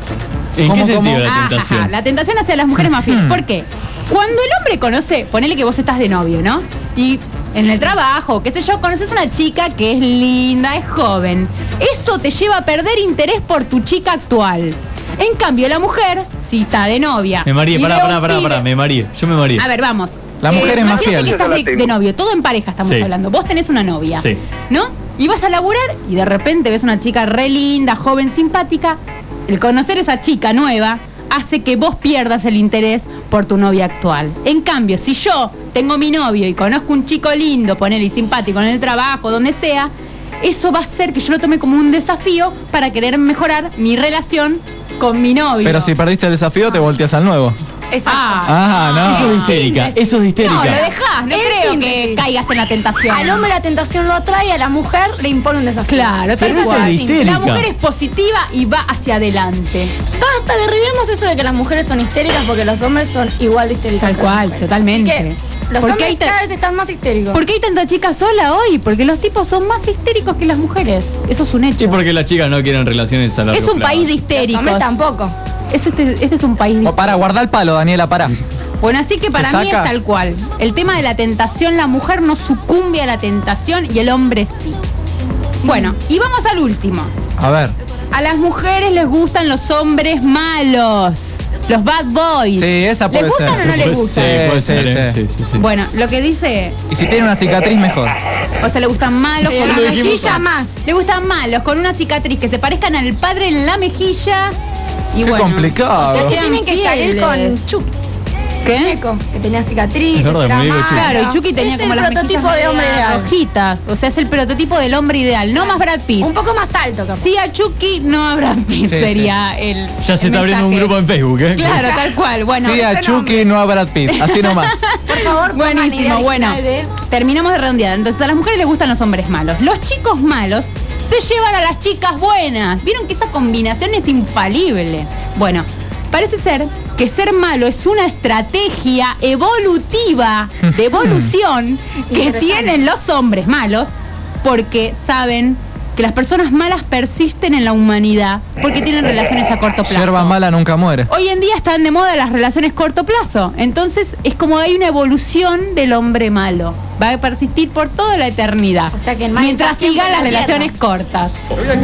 ¿En ¿Cómo, qué sentido cómo? la Ah, tentación? ajá, la tentación hacia las mujeres más fieles. ¿Por qué? Cuando el hombre conoce, ponele que vos estás de novio, ¿no? Y en el trabajo, qué sé yo, conoces a una chica que es linda, es joven. Eso te lleva a perder interés por tu chica actual. En cambio, la mujer, si está de novia. Me mareé, y pará, ve a pará, un pará, pibe- pará, me mareé. Yo me mareé. A ver, vamos. La mujer es más imagínate fiel. que estás Yo de, la tengo. de novio, todo en pareja estamos Sí. hablando. Vos tenés una novia, Sí. ¿no? Y vas a laburar y de repente ves una chica re linda, joven, simpática. El conocer esa chica nueva hace que vos pierdas el interés por tu novia actual. En cambio, si yo tengo mi novio y conozco un chico lindo, ponele y simpático en el trabajo, donde sea, eso va a hacer que yo lo tome como un desafío para querer mejorar mi relación con mi novio. Pero si perdiste el desafío, te volteas al nuevo. Exacto. Ah, no. Eso es de histérica, eso es de histérica. No, lo dejás, no En creo que síntesis. caigas en la tentación. Al hombre la tentación lo atrae, a la mujer le impone un desafío. Claro, tal Pero eso cual. es de histérica. La mujer es positiva y va hacia adelante. Basta, derribemos eso de que las mujeres son histéricas porque los hombres son igual de histéricos. Tal que las cual, mujeres. totalmente. Así que los ¿Por qué hombres hay ta- cada vez están más histéricos. ¿Por qué hay tanta chica sola hoy? Porque los tipos son más histéricos que las mujeres. Eso es un hecho. Sí, porque las chicas no quieren relaciones a largo Es un plazo. país de Los histéricos. hombres tampoco. Eso este, este es un país de O para guardar el palo, Daniela, para. Bueno, así que Se para mí es saca. tal cual. El tema de la tentación, la mujer no sucumbe a la tentación y el hombre sí. Bueno, y vamos al último. A ver. A las mujeres les gustan los hombres malos, los bad boys. Sí, esa puede ¿Les gustan ser. o no les Puede- gustan? Sí, puede Sí, ser, sí, ¿eh? sí. Sí, sí, sí. Bueno, lo que dice, Y si tiene una cicatriz, mejor. o sea, le gustan malos Sí, con la una mejilla mejilla más. Le gustan malos con una cicatriz que se parezcan al padre en la mejilla. Y Qué bueno, complicado. ustedes Ustedes tienen que salir fieles. con Chucky. ¿Qué? Muñeco, que tenía cicatrices, Es verdad, era muñeco malo. Chucky. Claro, y Chucky tenía Es como el las prototipo mejillas de hombre media ideal. rojitas. O sea, es el prototipo del hombre ideal, no más Brad Pitt. Un poco más alto, capaz. Sí a Chucky, no a Brad Pitt, Sí, sería el Ya se el está abriendo un mensaje. grupo en Facebook, ¿eh? Claro, tal cual. Bueno, Sí, a ese Chucky, no a Brad Pitt. Así nomás. Por favor, pongan idea Buenísimo, bueno. original de- Terminamos de redondear. Entonces a las mujeres les gustan los hombres malos. Los chicos malos se llevan a las chicas buenas. Vieron que esa combinación es infalible. Bueno, parece ser que ser malo es una estrategia evolutiva de evolución que Interesante. tienen los hombres malos porque saben que las personas malas persisten en la humanidad porque tienen relaciones a corto plazo. Yerba mala nunca muere. Hoy en día están de moda las relaciones corto plazo. Entonces es como hay una evolución del hombre malo. Va a persistir por toda la eternidad. O sea que el mal mientras está siempre sigan las en la relaciones tierra. cortas.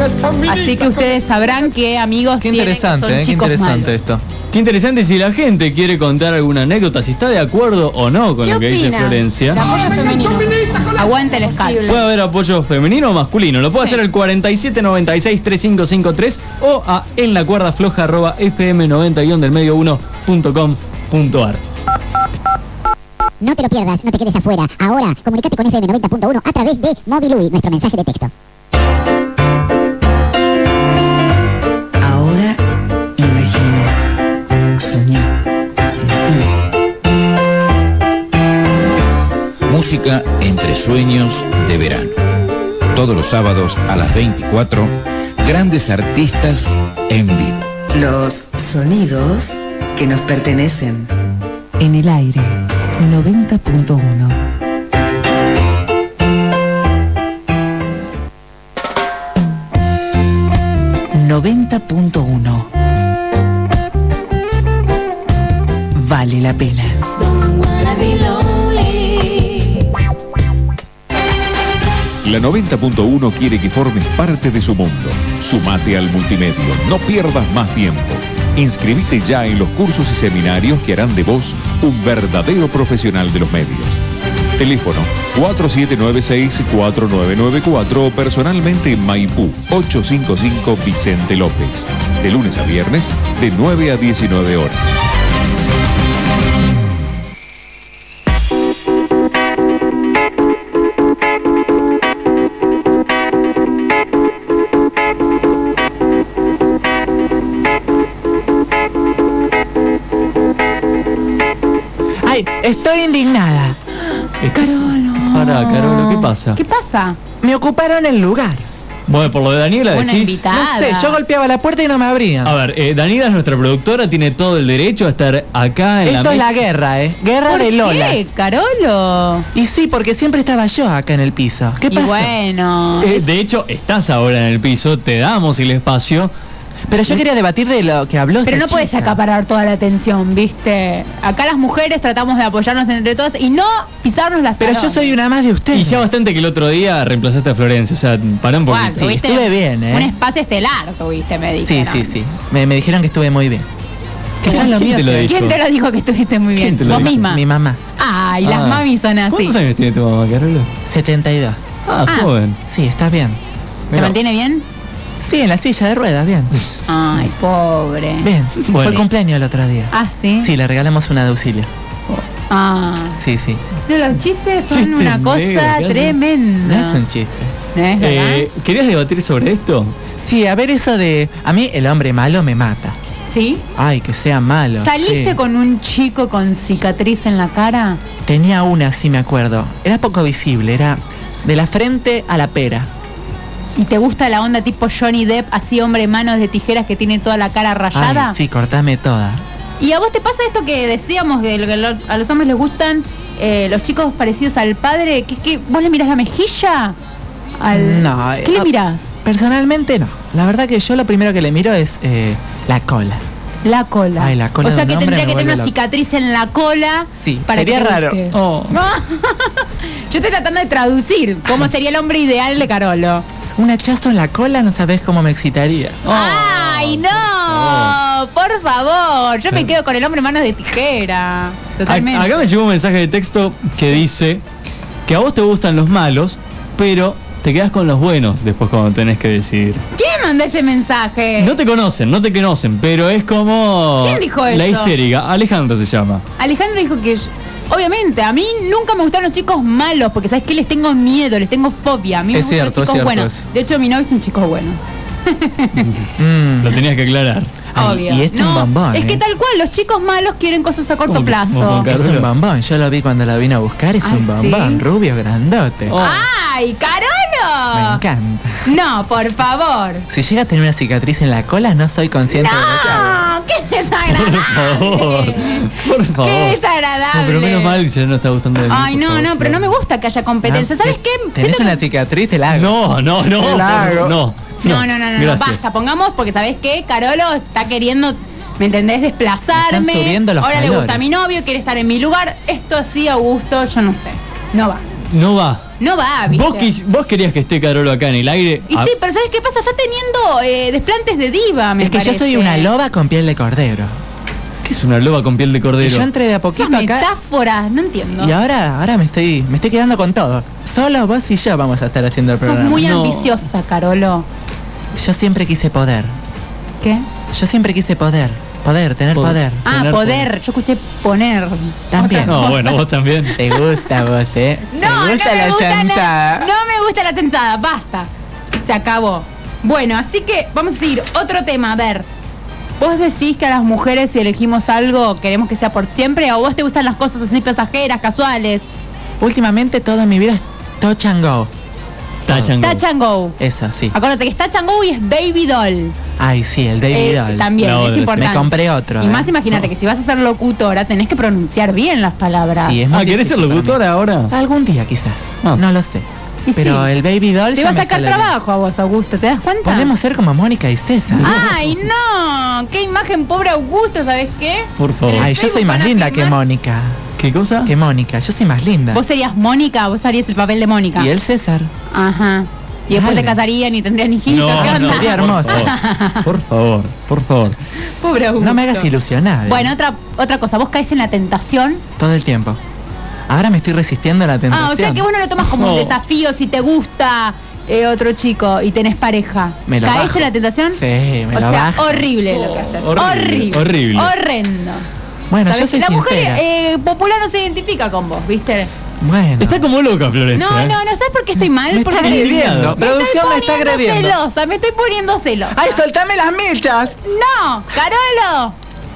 Así que ustedes sabrán que amigos Qué tienen que interesante, son eh, qué chicos interesante malos. esto. Qué interesante si la gente quiere contar alguna anécdota, si está de acuerdo o no con ¿Qué lo que dice opina? Florencia. De apoyo femenino. Aguante el escalpo. Posible. Puede haber apoyo femenino o masculino. Lo puede hacer al cuarenta y siete noventa y seis treinta y cinco cincuenta y tres o a en la cuerda floja arroba fm noventa del medio uno punto com punto ar. No te lo pierdas, no te quedes afuera. Ahora, comunícate con F M noventa punto uno a través de Mobilui, nuestro mensaje de texto. Ahora imagina, soñá, sentí. Música entre sueños de verano. Todos los sábados a las veinticuatro, grandes artistas en vivo. Los sonidos que nos pertenecen. En el aire, noventa punto uno. noventa punto uno. Vale la pena. La noventa punto uno quiere que formes parte de su mundo. Sumate al multimedio, no pierdas más tiempo. Inscribite ya en los cursos y seminarios que harán de vos un verdadero profesional de los medios. Teléfono cuatro siete nueve seis cuatro nueve nueve cuatro o personalmente en Maipú ochocientos cincuenta y cinco Vicente López. De lunes a viernes de nueve a diecinueve horas. Ay, estoy indignada. Carolo. Pará, Carolo, ¿qué pasa? ¿Qué pasa? Me ocuparon el lugar. Bueno, por lo de Daniela Una decís... invitada. No sé, yo golpeaba la puerta y no me abrían. A ver, eh, Daniela es nuestra productora, tiene todo el derecho a estar acá en la Esto es mesa. la guerra, ¿eh? Guerra ¿Por de qué, lolas. Carolo? Y sí, porque siempre estaba yo acá en el piso. ¿Qué Y pasa? bueno, Eh, es- de hecho, estás ahora en el piso, te damos el espacio. Pero yo quería debatir de lo que habló pero esta no puedes chica. acaparar toda la atención, ¿viste? Acá las mujeres tratamos de apoyarnos entre todas y no pisarnos las Pero yo talones. soy una más de ustedes. Y ya bastante que el otro día reemplazaste a Florencia, o sea, pará un Bueno, poquito. Sí, tuviste estuve bien, ¿eh? un espacio estelar, tuviste, me Sí, dijeron. sí, sí. Me, me dijeron que estuve muy bien. ¿Qué ¿Quién tal lo te mío? lo dijo? ¿Quién te lo dijo que estuviste muy bien? ¿Quién te lo Vos dijo? misma. Mi mamá. Ay, las Ah. mamis son así. ¿Cuántos años tiene tu mamá, Carolo? setenta y dos. Ah, Ah. joven. Sí, está bien. ¿Se Mirá. mantiene bien? Sí, en la silla de ruedas, bien. Ay, pobre. Bien. Fue Bueno. el cumpleaños el otro día. Ah, ¿sí? Sí, le regalamos una de auxilio. Ah. Sí, sí. No, los chistes son Chistes una cosa negros, ¿qué hacen? tremenda. No es un chiste. ¿No es verdad? Eh, ¿Querías debatir sobre esto? Sí, a ver eso de... A mí el hombre malo me mata. ¿Sí? Ay, que sea malo. ¿Saliste sí. con un chico con cicatriz en la cara? Tenía una, sí me acuerdo. Era poco visible, era de la frente a la pera. ¿Y te gusta la onda tipo Johnny Depp, así hombre manos de tijeras que tiene toda la cara rayada? Ay, sí, cortame toda. ¿Y a vos te pasa esto que decíamos de lo que los- a los hombres les gustan eh, los chicos parecidos al padre? Que es que vos le mirás la mejilla al... No, ¿Qué le ah, mirás? Personalmente no. La verdad que yo lo primero que le miro es eh, la cola. La cola. Ay, la cola o sea de que un hombre tendría me que tener vuelve una loco. cicatriz en la cola Sí, para sería que te raro. guste. Oh. No. Yo estoy tratando de traducir cómo sería el hombre ideal de Carolo. Un hachazo en la cola no sabés cómo me excitaría. ¡Ay, no! Por favor, yo me quedo con el hombre manos de tijera. Totalmente. A- Acá me llegó un mensaje de texto que dice que a vos te gustan los malos, pero te quedás con los buenos después cuando tenés que decidir. ¿Quién mandó ese mensaje? No te conocen, no te conocen, pero es como... ¿Quién dijo La eso? histérica, Alejandro se llama. Alejandro dijo que yo- obviamente a mí nunca me gustaron los chicos malos porque sabes que les tengo miedo, les tengo fobia. A mí me Es gustan cierto, los es chicos cierto buenos. eso. De hecho mi novio es un chico bueno. Mm. Lo tenías que aclarar. Ay, Obvio. y este es un bombón, Es que ¿eh? tal cual, los chicos malos quieren cosas a corto ¿Cómo que somos plazo. con Es Carolo? un bombón, yo lo vi cuando lo vine a buscar, es ¿Ah, un bombón, sí? rubio, grandote. Oh. ¡Ay, Me Carolo! encanta. No, por favor. Si llega a tener una cicatriz en la cola, no soy consciente de lo que hago. ¡No! ¡Qué Por favor, desagradable! por favor. ¡Qué desagradable! No, pero menos mal que ya no está gustando de mí. Ay, por no, favor, no, pero no me Flor. gusta que haya competencia. ¿Sabes Ah, qué? ¿Tenés Siento una que- cicatriz? Te la hago. No, no, no, Te la por- hago. no. No, no, no, no, no, Gracias. basta, pongamos porque ¿sabés qué? Carolo está queriendo, ¿me entendés? Desplazarme. Me están subiendo los Ahora le calores. gusta a mi novio, quiere estar en mi lugar. Esto así, Augusto, yo no sé. No va. No va. No va, ¿viste? Vos, quis- vos querías que esté Carolo acá en el aire. Y Ah, sí, pero ¿sabes qué pasa? Está teniendo eh, desplantes de diva, me Es que parece. yo soy una loba con piel de cordero. ¿Qué es una loba con piel de Y cordero? yo entré de a Esas poquito acá metáforas, no entiendo. y ahora, ahora me estoy, me estoy quedando con todo. Solo vos y yo vamos a estar haciendo el Sos programa. muy No. ambiciosa, Carolo. Yo siempre quise poder. ¿Qué? Yo siempre quise poder. Poder, tener Poder. poder. Ah, Tener poder. Yo escuché poner. También. No, bueno, vos también. Te gusta vos, eh. No, Te gusta no me la gusta chanchada. la, no me gusta la chanchada, basta. Se acabó. Bueno, así que vamos a seguir. Otro tema, a ver. ¿Vos decís que a las mujeres si elegimos algo queremos que sea por siempre? ¿O vos te gustan las cosas así pasajeras, casuales? Últimamente todo en mi vida es touch and go. Touch and go. Touch and go. Eso, sí. Acuérdate que es touch and go y es baby doll. Ay, sí, el Baby Eh, Doll. también, La es otra, sí. importante. Me compré otro. Y eh. más imagínate que si vas a ser locutora tenés que pronunciar bien las palabras. Sí, es muy Ah, ¿querés ser difícil para locutora ahora? mí. Algún día quizás. Ah. No lo sé. Y Pero sí. el Baby Doll Te ya va a me sacar sale bien. trabajo a vos, Augusto, ¿te das cuenta? Podemos ser como Mónica y César. ¡Ay, no! ¡Qué imagen, pobre Augusto! ¿Sabes qué? Por favor. En el Ay, yo soy Facebook más van a linda que filmar- Mónica. ¿Qué cosa? Que Mónica, yo soy más linda. Vos serías Mónica, vos harías el papel de Mónica. Y él César. Ajá. Y después Dale. se casarían y tendrían hijitos. No, ¿Qué no, onda? Sería hermoso. Por favor, por favor. Pobre Augusto. No me hagas ilusionar. Bueno, otra otra cosa, vos caes en la tentación. Todo el tiempo. Ahora me estoy resistiendo a la tentación. Ah, o sea que vos no lo tomas como No. un desafío si te gusta eh, otro chico y tenés pareja. Me lo ¿Caes bajo. en la tentación? Sí, me o lo sea, bajo. horrible lo que haces. Horrible, Horrible. horrible. Horrendo. Bueno, ¿Sabés? yo soy La mujer sincera. eh, popular no se identifica con vos, ¿viste? Bueno. Está como loca, Florencia. No, ¿eh? no, no, ¿sabes por qué estoy mal? Me Porque está agrediendo. me Producción me está estoy poniendo agrediendo. celosa, me estoy poniendo celosa. ¡Ay, soltame las mechas! No, Carolo.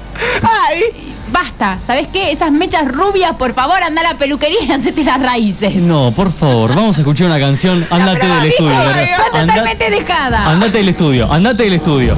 ¡Ay! Basta, ¿sabes qué? Esas mechas rubias, por favor, anda a la peluquería y hacete las raíces. No, por favor, vamos a escuchar una canción. Andate Pero, del ¿viste? estudio. Está ¿verdad? totalmente dejada. Andate del estudio, andate del estudio.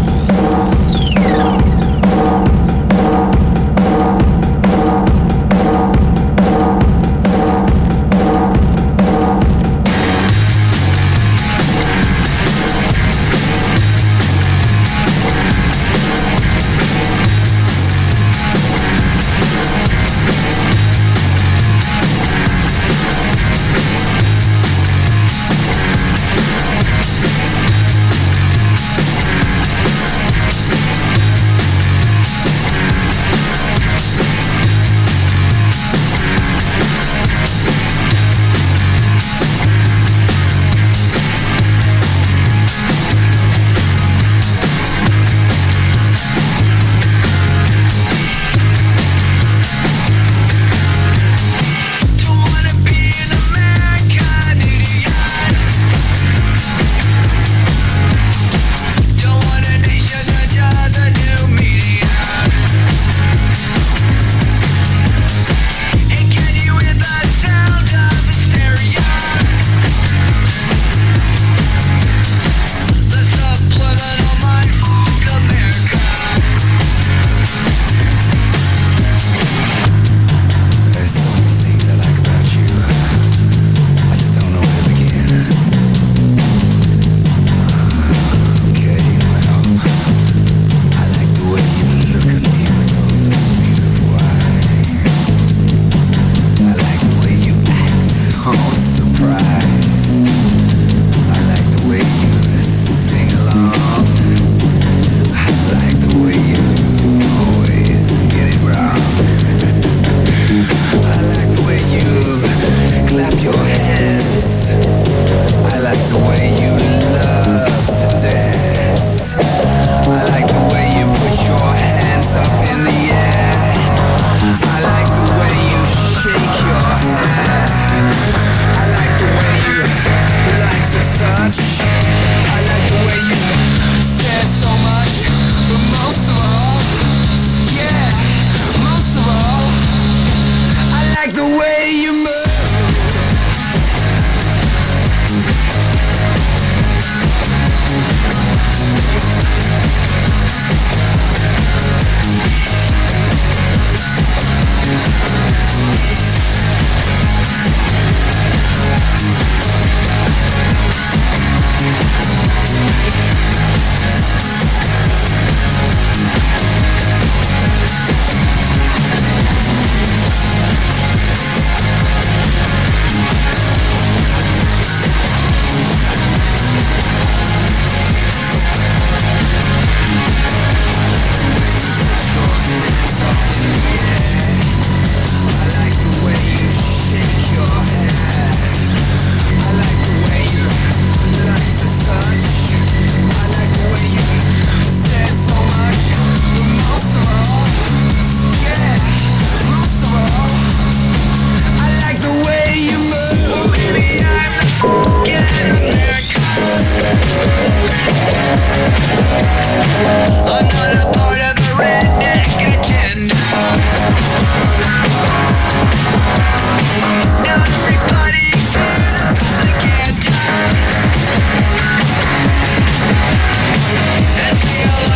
Let's see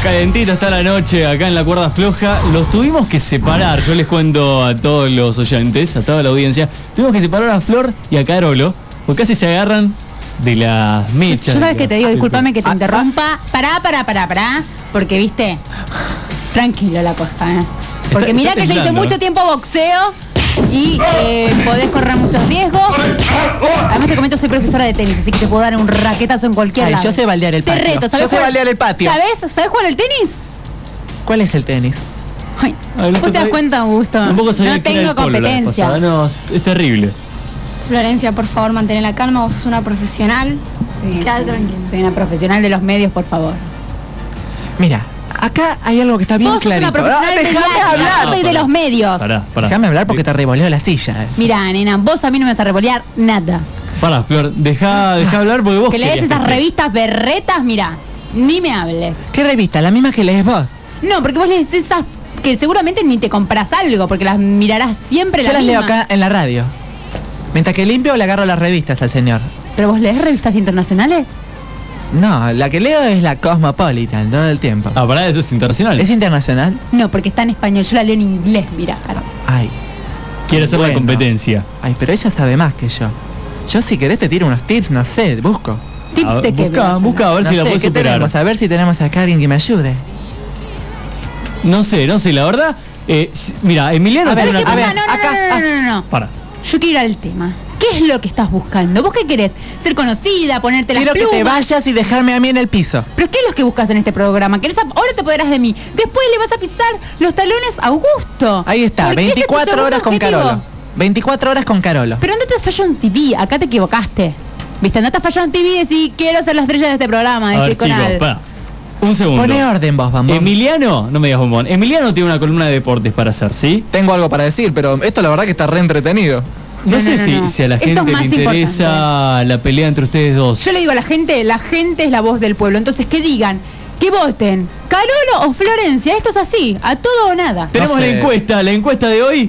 Calentito está la noche acá en la cuerda floja. Los tuvimos que separar, yo les cuento a todos los oyentes, a toda la audiencia. Tuvimos que separar a Flor y a Carolo, porque casi se agarran de las mechas. Yo sabes de que te la- digo, del- discúlpame que te interrumpa. Pará, pará, pará, pará. Porque, viste, tranquilo la cosa, ¿eh? Porque Está- mirá está que yo hice temblando, mucho ¿eh? tiempo boxeo y eh, podés correr muchos riesgos. Además te comento, soy profesora de tenis, así que te puedo dar un raquetazo en cualquier Ay, lado. yo sé baldear el Te patio. reto, ¿sabés Yo sé jugar- baldear el patio. ¿Sabés? ¿Sabés jugar al tenis? ¿Cuál es el tenis? Ay, Ay, no vos te das sabía- cuenta, Augusto. Tampoco sabía No que era tengo el polo la vez competencia. pasada. No, es, es terrible. Florencia, por favor, mantén la calma, vos sos una profesional. Sí, Quédate sí, tranquila. soy una profesional de los medios, por favor. Mira, acá hay algo que está bien Vos sos clarito. una profesional Ah, déjame mediática, hablar. yo soy de Pará, los medios. Pará, pará. Déjame hablar porque te revoleo la silla. eh. Mira, nena, vos a mí no me vas a revolear nada. Pará, Flor, deja, deja hablar porque vos Que lees querías esas que- revistas berretas, mira, ni me hables. ¿Qué revista? La misma que lees vos. No, porque vos lees esas que seguramente ni te compras algo, porque las mirarás siempre Yo la las leo misma. acá en la radio. Mientras que limpio le agarro las revistas al señor. ¿Pero vos lees revistas internacionales? No, la que leo es la Cosmopolitan todo el tiempo. Ah, pará, eso es internacional. ¿Es internacional? No, porque está en español, yo la leo en inglés, mira. Ay, Quiere hacer la bueno. competencia. ay, pero ella sabe más que yo. Yo si querés te tiro unos tips, no sé, busco. Tips A- de qué. busca, me busca a ver No si la sé, puedes ¿qué superar. tenemos? A ver si tenemos acá alguien que me ayude. No sé, no sé, la verdad. Eh, s- mira, Emiliano A ver, tiene ¿Qué una a pasa? ver, No, no, acá, no, no, no, no, no. Para. Yo quiero ir al tema. ¿Qué es lo que estás buscando? ¿Vos qué querés? ¿Ser conocida? ¿Ponerte las Quiero que plumas? te vayas y dejarme a mí en el piso. ¿Pero qué es lo que buscas en este programa? ¿Querés ap- Ahora te apoderás de mí. Después le vas a pisar los talones a Augusto. Ahí está, ¿Por qué ese es tu veinticuatro segundo horas con objetivo? Carolo. veinticuatro horas con Carolo. Pero andate a Fashion T V, acá te equivocaste. Viste, andate a Fashion T V y decís, quiero ser la estrella de este programa, de A ver, este chicos, canal. para. Un segundo. Pone orden vos, Bambón. Emiliano, no me digas bombón. Emiliano tiene una columna de deportes para hacer, ¿sí? Tengo algo para decir, pero esto la verdad que está re entretenido. No, No, sé no, no, si, no. si a la Esto gente es le más interesa la pelea entre ustedes dos. Yo le digo a la gente, la gente es la voz del pueblo. Entonces, que digan, que voten, Carolo o Florencia. Esto es así, a todo o nada. Tenemos No sé. la encuesta, la encuesta de hoy.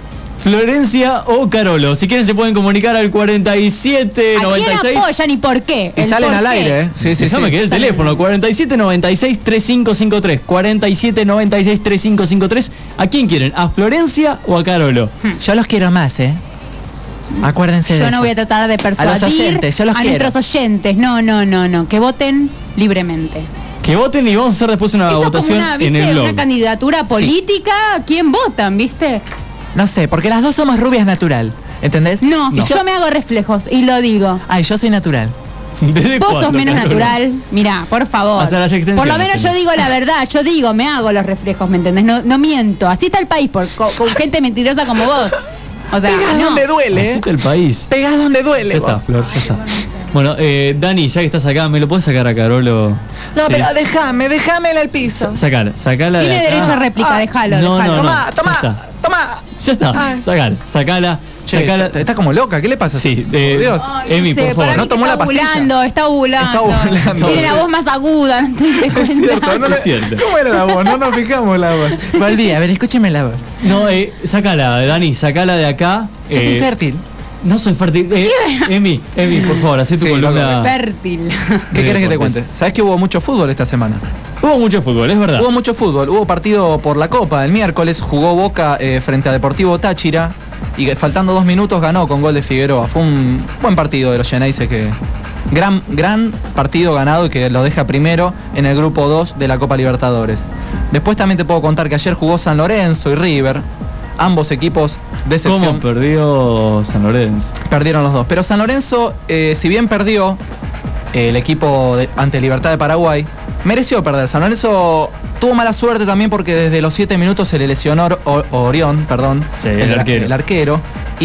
Florencia o Carolo. Si quieren se pueden comunicar al cuarenta y siete ¿A noventa y quién seis. apoyan y por qué? Y El salen por al qué. aire, ¿eh? Sí, sí, Déjame sí. que dé el teléfono, cuarenta y siete noventa y seis treinta y cinco cincuenta y tres. cuarenta y siete noventa y seis treinta y cinco cincuenta y tres. ¿A quién quieren? ¿A Florencia o a Carolo? Yo los quiero más, ¿eh? Acuérdense de Yo no eso. voy a tratar de persuadir oyentes, yo los a quiero. nuestros oyentes. No, no, no, no. Que voten libremente. Que voten y vamos a hacer después una Esto es como votación una, en ¿viste? el blog. Una candidatura política. ¿Quién votan, viste? No sé, porque las dos somos rubias natural. ¿Entendés? No, Y yo me hago reflejos y lo digo. Ay, yo soy natural. ¿Desde Vos cuándo, sos menos Carolo? natural. Mirá, por favor. Hasta las extensiones Por lo menos yo tenés. digo la verdad. Yo digo, me hago los reflejos, ¿me entendés? No, no miento. Así está el país por, con, con gente mentirosa como vos. O sea, Pegás no. donde duele, Así ¿eh? está el país. Pegás donde duele, Ya está, vos. Flor, ya está. Bueno, eh, Dani, ya que estás acá, ¿me lo puedes sacar a Carolo? No, Sí. pero déjame, déjame en el piso. Sacala, sacala de Tiene acá. derecho a réplica, Ah, déjalo, no, déjalo. no, no. Tomá, ya tomá, está. tomá. Ya está, Ay. sacala, sacala, Che, sacala. está, está como loca, ¿qué le pasa? Sí, eh, Por Dios. Ay, Emi, no sé, por favor. para mí ¿No que tomó está la pastilla? ovulando, está ovulando. Está ovulando. Tiene la voz más aguda, no te diste cuenta. Cierto, no Es le- cierto. ¿Cómo era la voz? No nos fijamos la voz. Volví, a ver, escúcheme la voz. No, eh, sacala, Dani, sacala de acá. Yo soy Eh, fértil. No soy fértil. Eh, Emi, Emi, por favor, hacé tu Sí, columna. Fértil. ¿Qué de querés que te deportes. cuente? ¿Sabés que hubo mucho fútbol esta semana? Hubo mucho fútbol, es verdad. Hubo mucho fútbol, hubo partido por la Copa. El miércoles jugó Boca eh, frente a Deportivo Táchira y que faltando dos minutos ganó con gol de Figueroa. Fue un buen partido de los Geneise que... Gran, gran partido ganado y que lo deja primero en el grupo dos de la Copa Libertadores. Después también te puedo contar que ayer jugó San Lorenzo y River. Ambos equipos de ¿Cómo excepción perdió San Lorenzo? perdieron los dos. Pero San Lorenzo, eh, si bien perdió eh, el equipo de- ante Libertad de Paraguay, mereció perder. San Lorenzo tuvo mala suerte también porque desde los siete minutos se le lesionó O- Orión, perdón, Sí, el arquero. el arquero,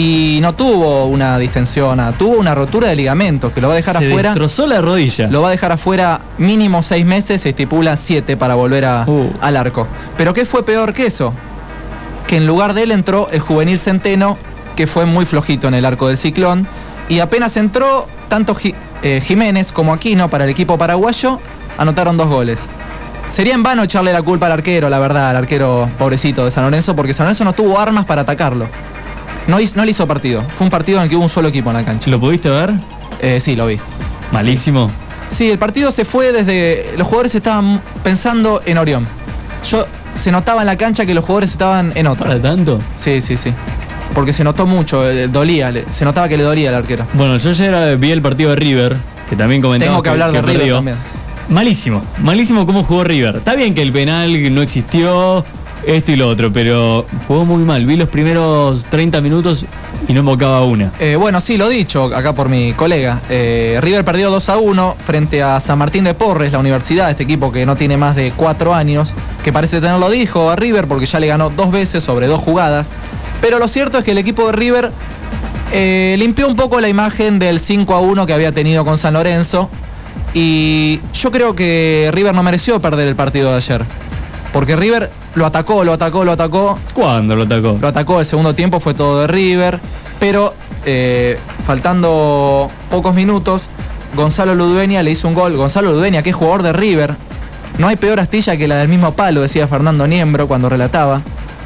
y no tuvo una distensión, ah, tuvo una rotura de ligamento que lo va a dejar Se afuera. destrozó la rodilla. Lo va a dejar afuera mínimo seis meses, se estipula siete para volver a- Uh. al arco. Pero ¿qué fue peor que eso? Que en lugar de él entró el juvenil Centeno, que fue muy flojito en el arco del Ciclón, y apenas entró, tanto Ji- eh, Jiménez como Aquino para el equipo paraguayo anotaron dos goles. Sería en vano echarle la culpa al arquero, la verdad, al arquero pobrecito de San Lorenzo, porque San Lorenzo no tuvo armas para atacarlo. No, hizo- no le hizo partido, fue un partido en el que hubo un solo equipo en la cancha. ¿Lo pudiste ver? Eh, sí, lo vi. Malísimo. Sí, el partido se fue desde... Los jugadores estaban pensando en Orión. Yo se notaba en la cancha que los jugadores estaban en otra. ¿Para tanto? Sí, sí, sí. Porque se notó mucho, eh, dolía, le- se notaba que le dolía al arquero. Bueno, yo ayer vi el partido de River, que también comentamos Tengo que hablar de River perdió. también. Malísimo, malísimo cómo jugó River. Está bien que el penal no existió, esto y lo otro, pero jugó muy mal. Vi los primeros treinta minutos y no embocaba una. Eh, bueno, sí, lo dicho acá por mi colega. Eh, River perdió dos a uno frente a San Martín de Porres, la universidad, este equipo que no tiene más de cuatro años, que parece tenerlo dijo a River porque ya le ganó dos veces sobre dos jugadas. Pero lo cierto es que el equipo de River eh, limpió un poco la imagen del cinco a uno que había tenido con San Lorenzo. Y yo creo que River no mereció perder el partido de ayer. Porque River lo atacó, lo atacó, lo atacó. ¿Cuándo lo atacó? Lo atacó, el segundo tiempo fue todo de River. Pero eh, faltando pocos minutos, Gonzalo Ludueña le hizo un gol. Gonzalo Ludueña, que es jugador de River. No hay peor astilla que la del mismo palo, decía Fernando Niembro cuando relataba.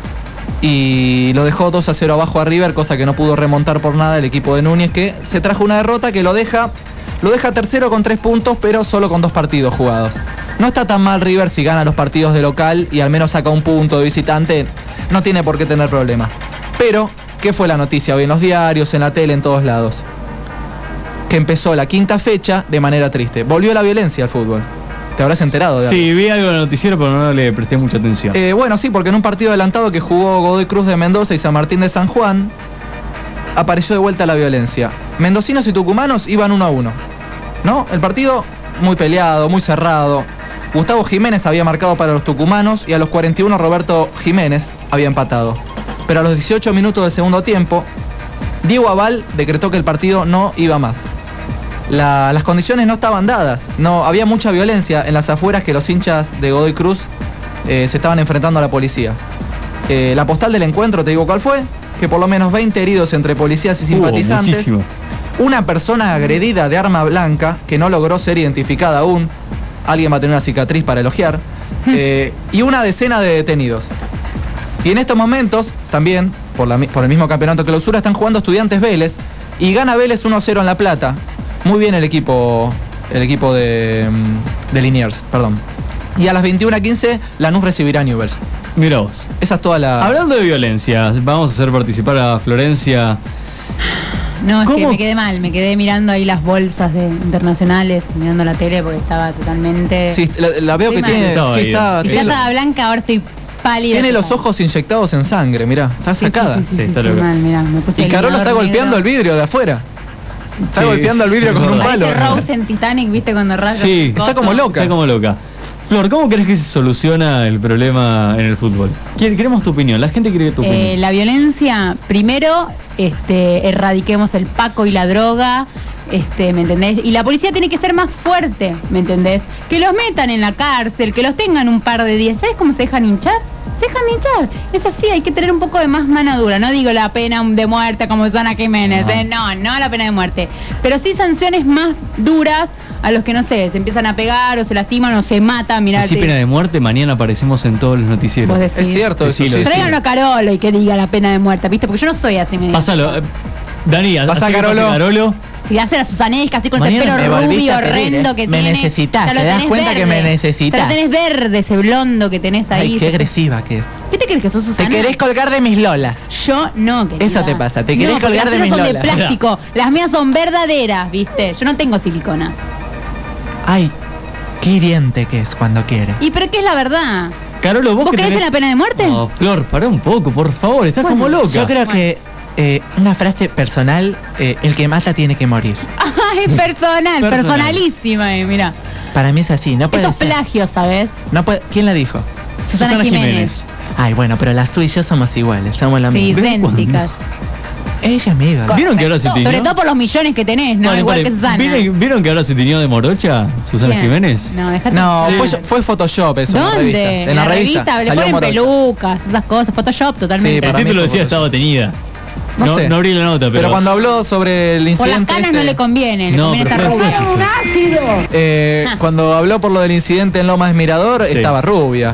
Y lo dejó dos a cero abajo a River, cosa que no pudo remontar por nada el equipo de Núñez, que se trajo una derrota que lo deja, lo deja tercero con tres puntos, pero solo con dos partidos jugados. No está tan mal River si gana los partidos de local y al menos saca un punto de visitante, no tiene por qué tener problema. Pero, ¿qué fue la noticia hoy en los diarios, en la tele, en todos lados? Que empezó la quinta fecha de manera triste. Volvió la violencia al fútbol. ¿Te habrás enterado de algo? Sí, vi algo en el noticiero, pero no le presté mucha atención. Eh, bueno, sí, porque en un partido adelantado que jugó Godoy Cruz de Mendoza y San Martín de San Juan, apareció de vuelta la violencia. Mendocinos y tucumanos iban uno a uno. ¿No? El partido muy peleado, muy cerrado. Gustavo Jiménez había marcado para los tucumanos y a los cuarenta y uno Roberto Jiménez había empatado. Pero a los dieciocho minutos del segundo tiempo, Diego Aval decretó que el partido no iba más. La, las condiciones no estaban dadas, no había mucha violencia en las afueras que los hinchas de Godoy Cruz eh, se estaban enfrentando a la policía. Eh, la postal del encuentro, te digo cuál fue, que por lo menos veinte heridos entre policías y simpatizantes, muchísimo. Una persona agredida de arma blanca que no logró ser identificada aún, alguien va a tener una cicatriz para elogiar, eh, y una decena de detenidos. Y en estos momentos, también, por, la, por el mismo campeonato de clausura, están jugando Estudiantes Vélez y gana Vélez uno a cero en La Plata. Muy bien el equipo el equipo de, de Liniers, perdón. Y a las veintiuna quince, Lanús recibirá a Newell's. Mirá vos. Esa es toda la... Hablando de violencia, vamos a hacer participar a Florencia. No, es ¿Cómo? que me quedé mal, me quedé mirando ahí las bolsas de internacionales, mirando la tele porque estaba totalmente... Sí, la, la veo Estoy que mal. tiene... Estaba sí, ahí. está, Y ya tiene, estaba blanca, ahora estoy pálida. tiene los total. ojos inyectados en sangre, mirá. Está Sí, sacada. Sí, sí, sí, Sí, sí, está sí, loca. mal, mirá, me puse Y el Carola está inodoro golpeando el negro. vidrio de afuera. Está Sí, golpeando el vidrio es con un verdad. palo. Parece Rose en Titanic, ¿viste? Cuando raya Sí, el coso. está como loca. Está como loca. Flor, ¿cómo crees que se soluciona el problema en el fútbol? Quiere- Queremos tu opinión, la gente quiere tu Eh, opinión. la violencia, primero, este, erradiquemos el paco y la droga, este, ¿me entendés? Y la policía tiene que ser más fuerte, ¿me entendés? Que los metan en la cárcel, que los tengan un par de días. ¿Sabes cómo se dejan hinchar? Se dejan hinchar. Es así, hay que tener un poco de más mano dura. No digo la pena de muerte como Susana Jiménez, ¿eh? No, no la pena de muerte. Pero sí sanciones más duras a los que, no sé, se empiezan a pegar o se lastiman o se matan. Mirá, Así te- pena de muerte, mañana aparecemos en todos los noticieros. vos decís. Es cierto, eso Decilo, sí, sí. Tráiganlo a Carolo y que diga la pena de muerte, ¿viste? Porque yo no soy así, me digan. Pásalo. eh, Dani, Pasa, así que pase Carolo. Carolo. Si hace la Susanesca así con Mañana ese me pelo volviste rubio a pedir, horrendo ¿eh? que Me tiene. necesitas, ya lo ¿te das tenés cuenta que me verde. necesitas? Ya lo tenés verde, ese blondo que tenés ahí. Ay, qué agresiva que es. ¿Qué te crees que sos Susana? Te querés colgar de mis lolas. Yo no, querida. Eso te pasa, te querés No, porque colgar las de tuyas mis son de lolas. plástico, las mías son verdaderas, ¿viste? Yo no tengo siliconas. Ay, qué hiriente que es cuando quiere. ¿Y pero qué es la verdad? Carolo, vos, ¿Vos que creés tenés- en la pena de muerte? No, Flor, pará un poco, por favor, estás Bueno, como loca. Yo creo que eh, una frase personal, eh, el que mata tiene que morir. Ah, es personal, Personal. personalísima, eh, mira. Para mí es así, no puede Eso es ser. plagio, ¿sabes? No puede, ¿quién la dijo? Susana, Jiménez. Ay, bueno, pero las tú y yo somos iguales, somos la Sí, misma. idénticas. Ella es mi ídola. ¿Vieron que ahora se tiñó? Sobre todo por los millones que tenés, ¿no? Vale, Igual vale, que Susana. ¿Vieron, ¿Vieron que ahora se tiñó de morocha, Susana ¿Quién? Jiménez? No, dejate. No, Sí. fue, fue Photoshop eso en la revista. ¿Dónde? En la revista, le salió ponen morocha. pelucas, esas cosas, Photoshop totalmente. Sí, El para mí título fue decía Photoshop. estaba teñida. No No, sé. no abrí la nota, pero... Pero cuando habló sobre el Por las incidente canas este, no le conviene, le No, conviene pero estar fue rubia. después eso. eh, Ah. cuando habló por lo del incidente en Lomas Mirador, Sí. estaba rubia.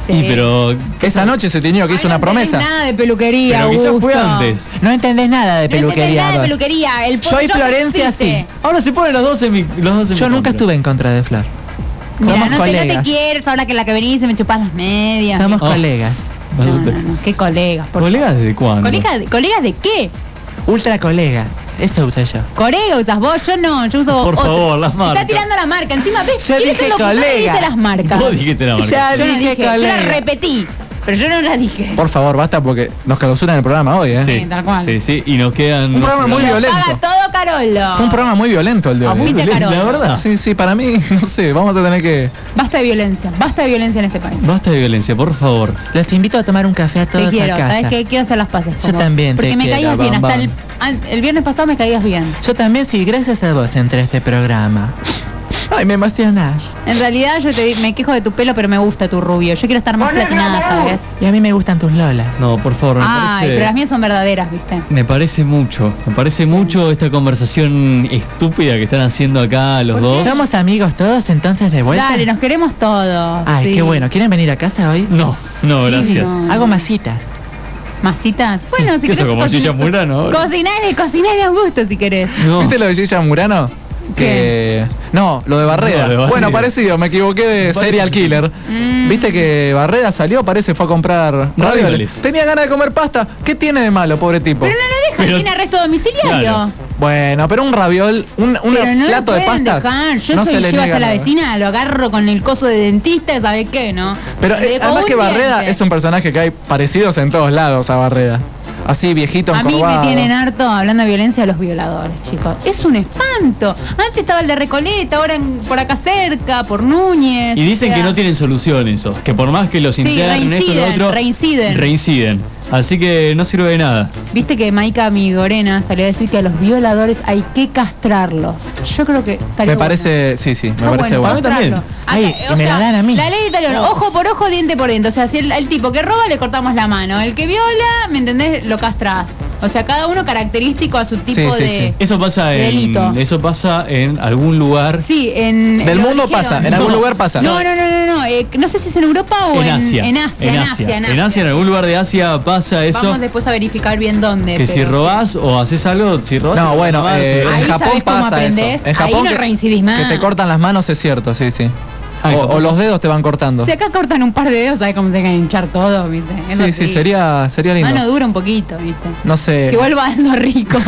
Y pero Esa noche se tiñó, que hizo una promesa. Nada de peluquería, pero quizás fue Augusto. antes. No entendés nada de No entendés peluquería. nada de vos. peluquería. El Yo y Photoshop Florencia existe. sí. Ahora se ponen los dos en mi, los dos en Yo mi nunca contra. estuve en contra de Flor. Mira, Somos no te, no te colegas. quiero, ahora que la que venís se me chupas las medias. Somos Oh. colegas. No, no, no, qué colegas. por ¿Colegas desde cuándo? ¿Colegas de, ¿Colegas de qué? Ultra colega. Eso usé yo. Colega usas vos, yo no, yo uso Por otro. favor, las marcas. Está tirando la marca, encima ves, Yo ¿quién es dije el locutor y colega. dice las marcas? Vos dijiste la marca. Ya Yo no dije dije, yo colega. la repetí, pero yo no la dije. Por favor, basta porque nos clausuran el programa hoy, ¿eh? Sí, tal cual. Sí, sí, y nos quedan... Un programa muy Lo violento. paga todo Carolo. Fue un programa muy violento el de Ah, hoy. muy Dice violento, Carol. la verdad. Sí, sí, para mí, no sé, vamos a tener que... Basta de violencia, basta de violencia en este país. Basta de violencia, por favor. Los invito a tomar un café a todos Te quiero, a casa. ¿sabes qué? Quiero hacer las paces. Yo con vos. también te Porque me quiero, caías bien, hasta bombón. el, an- el viernes pasado me caías bien. Yo también, sí, gracias a vos entré a este programa. Ay, me emocionás. En realidad yo te di- me quejo de tu pelo, pero me gusta tu rubio. Yo quiero estar más platinada, ¿sabes? Y a mí me gustan tus lolas. No, por favor, me Ay, parece... pero las mías son verdaderas, ¿viste? Me parece mucho, me parece mucho esta conversación estúpida que están haciendo acá los dos. ¿Somos amigos todos entonces de vuelta? Dale, nos queremos todos. Ay, sí. qué bueno. ¿Quieren venir a casa hoy? No, no, gracias. no. Hago masitas. ¿Masitas? Bueno, si ¿Qué querés eso, como cocin- Gilla Murano ahora? Cocinale, cocinale a gusto si querés. No. ¿Viste lo de Gilla Murano? Que... No, lo de Barreda. No, de Barreda. Bueno, parecido, me equivoqué de Parece- serial killer. Mm. ¿Viste que Barreda salió? Parece fue a comprar ravioles. Ravioles. Tenía ganas de comer pasta. ¿Qué tiene de malo, pobre tipo? Pero no lo dejan, Pero- tiene arresto domiciliario. Claro. Bueno, pero un raviol, un, un Pero no plato lo de pueden pastas. dejar. Yo no soy se le llevas niega a la nada. vecina, lo agarro con el coso de dentista, ¿sabes qué, no? Pero Le eh, dejo además un que Barreda diente. es un personaje que hay parecidos en todos lados a Barreda. Así viejito, A mí me encorvado. tienen harto hablando de violencia los violadores, chicos. Es un espanto. Antes estaba el de Recoleta, ahora en- por acá cerca, por Núñez. Y dicen o sea, que no tienen solución eso, que por más que los Sí, internen esto y lo reinciden, otro, reinciden. reinciden. Así que no sirve de nada. Viste que Maika Migorena salió a decir que a los violadores hay que castrarlos. Yo creo que estaría Me bueno. parece, sí, sí, me Está parece bueno, bueno. Para mí también. castrarlo. Ay, Acá, y o me sea, la dan a mí. La ley italiana, ojo por ojo, diente por diente. O sea, si el, el tipo que roba le cortamos la mano, el que viola, ¿me entendés? Lo castrás. O sea, cada uno característico a su tipo Sí, sí, de... sí. Eso pasa en Delito. eso pasa en algún lugar Sí, en... Del lo mundo dijeron. pasa, en algún lugar pasa. No, no, no, no, no. eh, no sé si es en Europa o en en, Asia. en Asia. En Asia, En Asia, en algún lugar de Asia pasa eso. Vamos después a verificar bien dónde. Que si pero- robás o haces algo, si robás... No, te bueno, van a eh, tomar, Ahí en Japón sabés cómo pasa aprendés, eso. En ahí Japón no que, reincidís más. que te cortan las manos es cierto, sí, sí. Ah, en O, Japón. o los dedos te van cortando. Si acá cortan un par de dedos, ¿sabes cómo se dejan hinchar todo, viste? Es Sí, así. sí, sería, sería lindo. Mano dura un poquito, viste. No sé. Que vuelva Aldo Rico.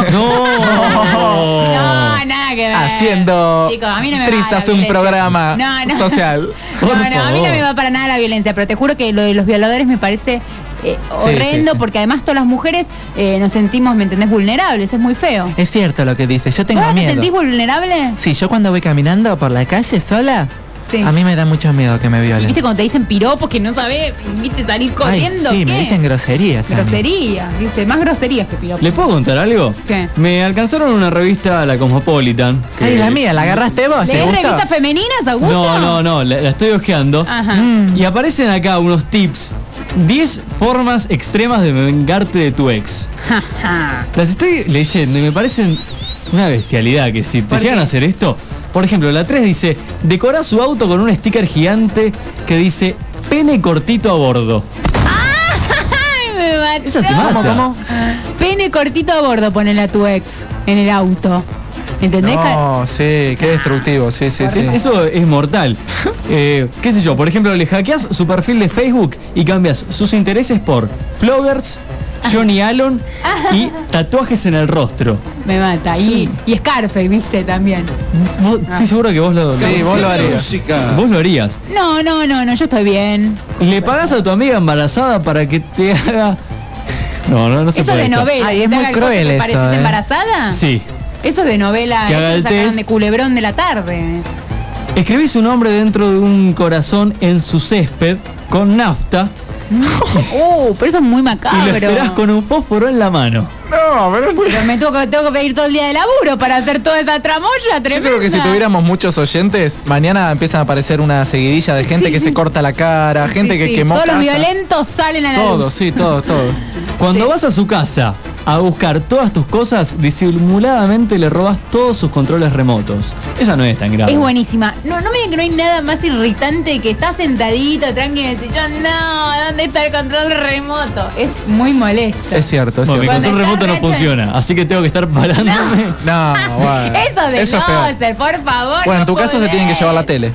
No. No, nada que ver. Haciendo Chicos, a mí no me va trizas la un violencia. programa No, no. social. No, Por no, a mí no favor. me va para nada la violencia, pero te juro que lo de los violadores me parece eh, horrendo sí, sí. porque además todas las mujeres eh, nos sentimos, ¿me entendés? Vulnerables, es muy feo. Es cierto lo que dice, yo tengo ¿Vos te miedo. sentís vulnerable? Sí, yo cuando voy caminando por la calle sola, Sí. a mí me da mucho miedo que me Y violen. viste cuando te dicen piropos que no sabés, viste salir Ay, corriendo, sí, ¿qué? me dicen groserías. a mí. Groserías, viste, más groserías que piropos. ¿Les puedo contar algo? ¿Qué? Me alcanzaron una revista, la Cosmopolitan. que- Ay, la mía, ¿la agarraste vos? ¿Te ¿Lees gustó? revistas femeninas, Augusto? No, no, no, la, la estoy hojeando. Ajá. Mm. Y aparecen acá unos tips. diez formas extremas de vengarte de tu ex. Ja, ja. Las estoy leyendo y me parecen una bestialidad que si te ¿Por llegan qué? a hacer esto. Por ejemplo, la tres dice, decora su auto con un sticker gigante que dice, pene cortito a bordo. Ay, me mató. Eso te mata. ¿Cómo, cómo? Pene cortito a bordo, ponele a tu ex en el auto. ¿Entendés? No, sí, qué destructivo, sí, sí, sí. Es- Eso es mortal. Eh, ¿Qué sé yo? Por ejemplo, le hackeas su perfil de Facebook y cambias sus intereses por floggers, Johnny Allen y tatuajes en el rostro. Me mata. Y, y Scarface, viste, también. Vos- Estoy seguro que vos lo, Sí, vos lo harías. vos lo harías. No, no, no, no, yo estoy bien. Le pagás a tu amiga embarazada para que te haga... No, no, no se Eso es puede. de esto. novela. Ay, que es te muy haga el coso cruel que esto, pareces eh. embarazada. Sí. Eso es de novela, Que eso haga lo el sacaron test. de Culebrón de la tarde. Escribís un nombre dentro de un corazón en su césped con nafta Uh, pero eso es muy y lo macabro. esperás con un fósforo en la mano. No, pero es muy... Pero me tengo que, tengo que pedir todo el día de laburo para hacer toda esa tramoya Yo tremenda. creo que si tuviéramos muchos oyentes, mañana empiezan a aparecer una seguidilla de gente Sí, que sí. se corta la cara, gente Sí, que sí, quemó Todos los casa. violentos salen a la Todos, luz. sí, todos, todos. Cuando vas a su casa a buscar todas tus cosas, disimuladamente le robas todos sus controles remotos. Esa no es tan grave. Es buenísima. No, no me digan que no hay nada más irritante que estar sentadito, tranquilo en el sillón. No, ¿dónde está el control remoto? Es muy molesto. Es cierto, es Bueno, mi cierto. control remoto no funciona, así que tengo que estar parándome. No, bueno. Eso de Eso es peor. loser, por favor. Bueno, en tu no caso se podés. tienen que llevar la tele.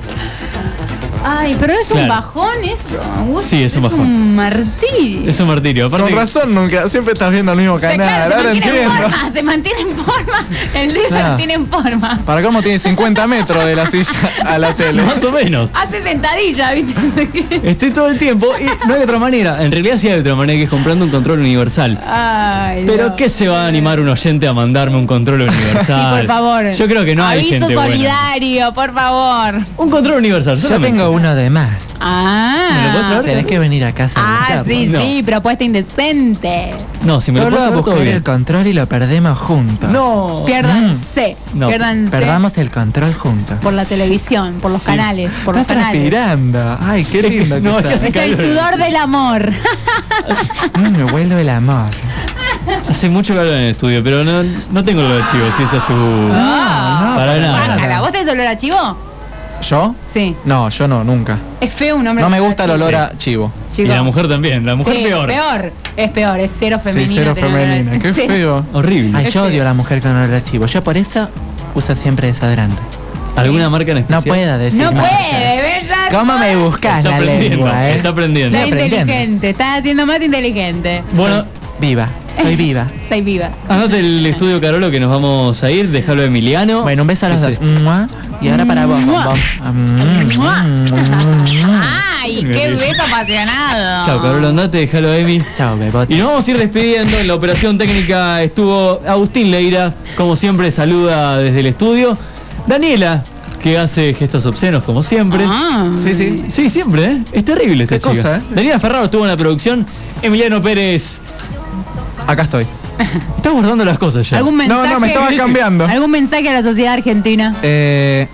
Ay, pero es un Claro. bajón eso. Augusto, Sí, es un bajón. un martirio. Es un martirio. Aparte Con que- razón, nunca, siempre estás viendo el mismo Se- canal. claro, se Ahora mantiene en entiendo. forma, se mantiene en forma. El líder Claro. tiene en forma. Para cómo tiene cincuenta metros de la silla a la tele. Más o menos. Hace sentadilla, ¿viste? Estoy todo el tiempo y no hay otra manera. En realidad sí hay otra manera, que es comprando un control universal. Ay, Pero no. ¿qué se va a animar un oyente a mandarme un control universal? Sí, por favor. Yo creo que no hay Aviso gente buena. solidario, por favor. Un control universal. Yo solamente. tengo uno de más. Ah. ¿Me lo puedes traer? Tenés que venir a casa a Ah, buscarlo. sí, No. sí, propuesta indecente. No, si me lo Solo puedes a traer, todo buscar bien. el control y lo perdemos juntos. No. Piérdanse. No. Piérdanse. Perdamos el control juntos. Por la televisión, por los Sí. canales, por los Está canales. transpirando. Ay, qué lindo que No, está. es que Es hace el calor. sudor del amor. Mm, me vuelve el amor. Hace mucho calor en el estudio, pero no, no tengo el archivo, si ese es tu... No, no, para nada. Guácala, ¿vos tenés olor a chivo? ¿Yo? Sí. No, yo no, nunca. Es feo un hombre. No me con gusta el olor olor a a chivo. Y chivo. la mujer también, la mujer Sí, peor. peor. Es peor, es cero femenino. Sí, cero tener olor a- femenina. Qué Sí. feo. Horrible. Ay, Es yo feo. odio a la mujer con olor a chivo. Yo por eso uso siempre desodorante. ¿Alguna marca en No especial? puedo decir No marca. puede, ¿ves? Ya ¿Cómo no me puede. buscas Está la aprendiendo, lengua, eh? está aprendiendo. Está Estoy aprendiendo. inteligente, está haciendo más inteligente. Bueno, Viva, soy viva. Estoy viva. andate el estudio, Carolo, que nos vamos a ir. Déjalo a Emiliano. Bueno, un beso a los Que dos. se- Mua. Y ahora para vos, Mua. bombón. Mm, Mua. mm, Ay, qué beso apasionado. Chao, Carolo, andate, déjalo a Emi. Chao, bebote. Y nos vamos a ir despidiendo. En la operación técnica estuvo Agustín Leira, como siempre saluda desde el estudio. Daniela, que hace gestos obscenos como siempre. Ah. Sí, sí. Sí, siempre, ¿eh? Es terrible esta Qué chica. cosa, ¿eh? Daniela Ferraro estuvo en la producción. Emiliano Pérez. Acá estoy. Está guardando las cosas ya. ¿Algún mensaje? No, no, me estaba cambiando. ¿Algún mensaje a la sociedad argentina? Eh,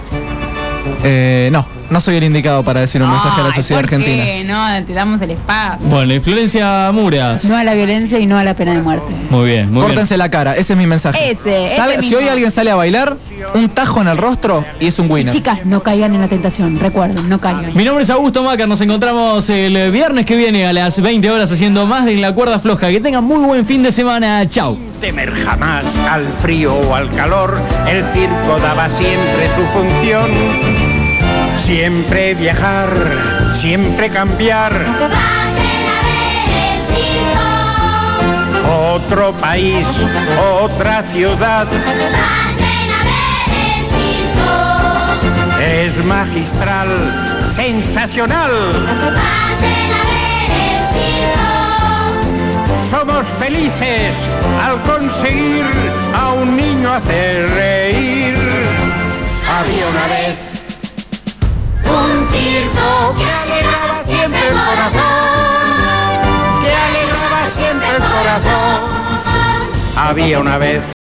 eh, no, no soy el indicado para decir un mensaje a la Ay, sociedad ¿por argentina. qué? No, te damos el espacio. Bueno, y Florencia Muras. No a la violencia y no a la pena de muerte. Muy bien, muy Córtense la cara, ese es mi mensaje. Ese, Sal- ese si mismo. hoy alguien sale a bailar, un tajo en el rostro y es un Y winner. chicas, no caigan en la tentación, recuerden, no caigan. bien. Mi nombre es Augusto Macar. Nos encontramos el viernes que viene a las veinte horas haciendo más de En la Cuerda Floja. Que tengan muy buen fin de semana. Chao. Temer jamás al frío o al calor, el circo daba siempre su función. Siempre viajar, siempre cambiar. Otro país, otra ciudad. Es magistral, sensacional. Somos felices al conseguir a un niño hacer reír. Había una vez un circo que alegraba siempre el corazón, que alegraba siempre el corazón. Había una vez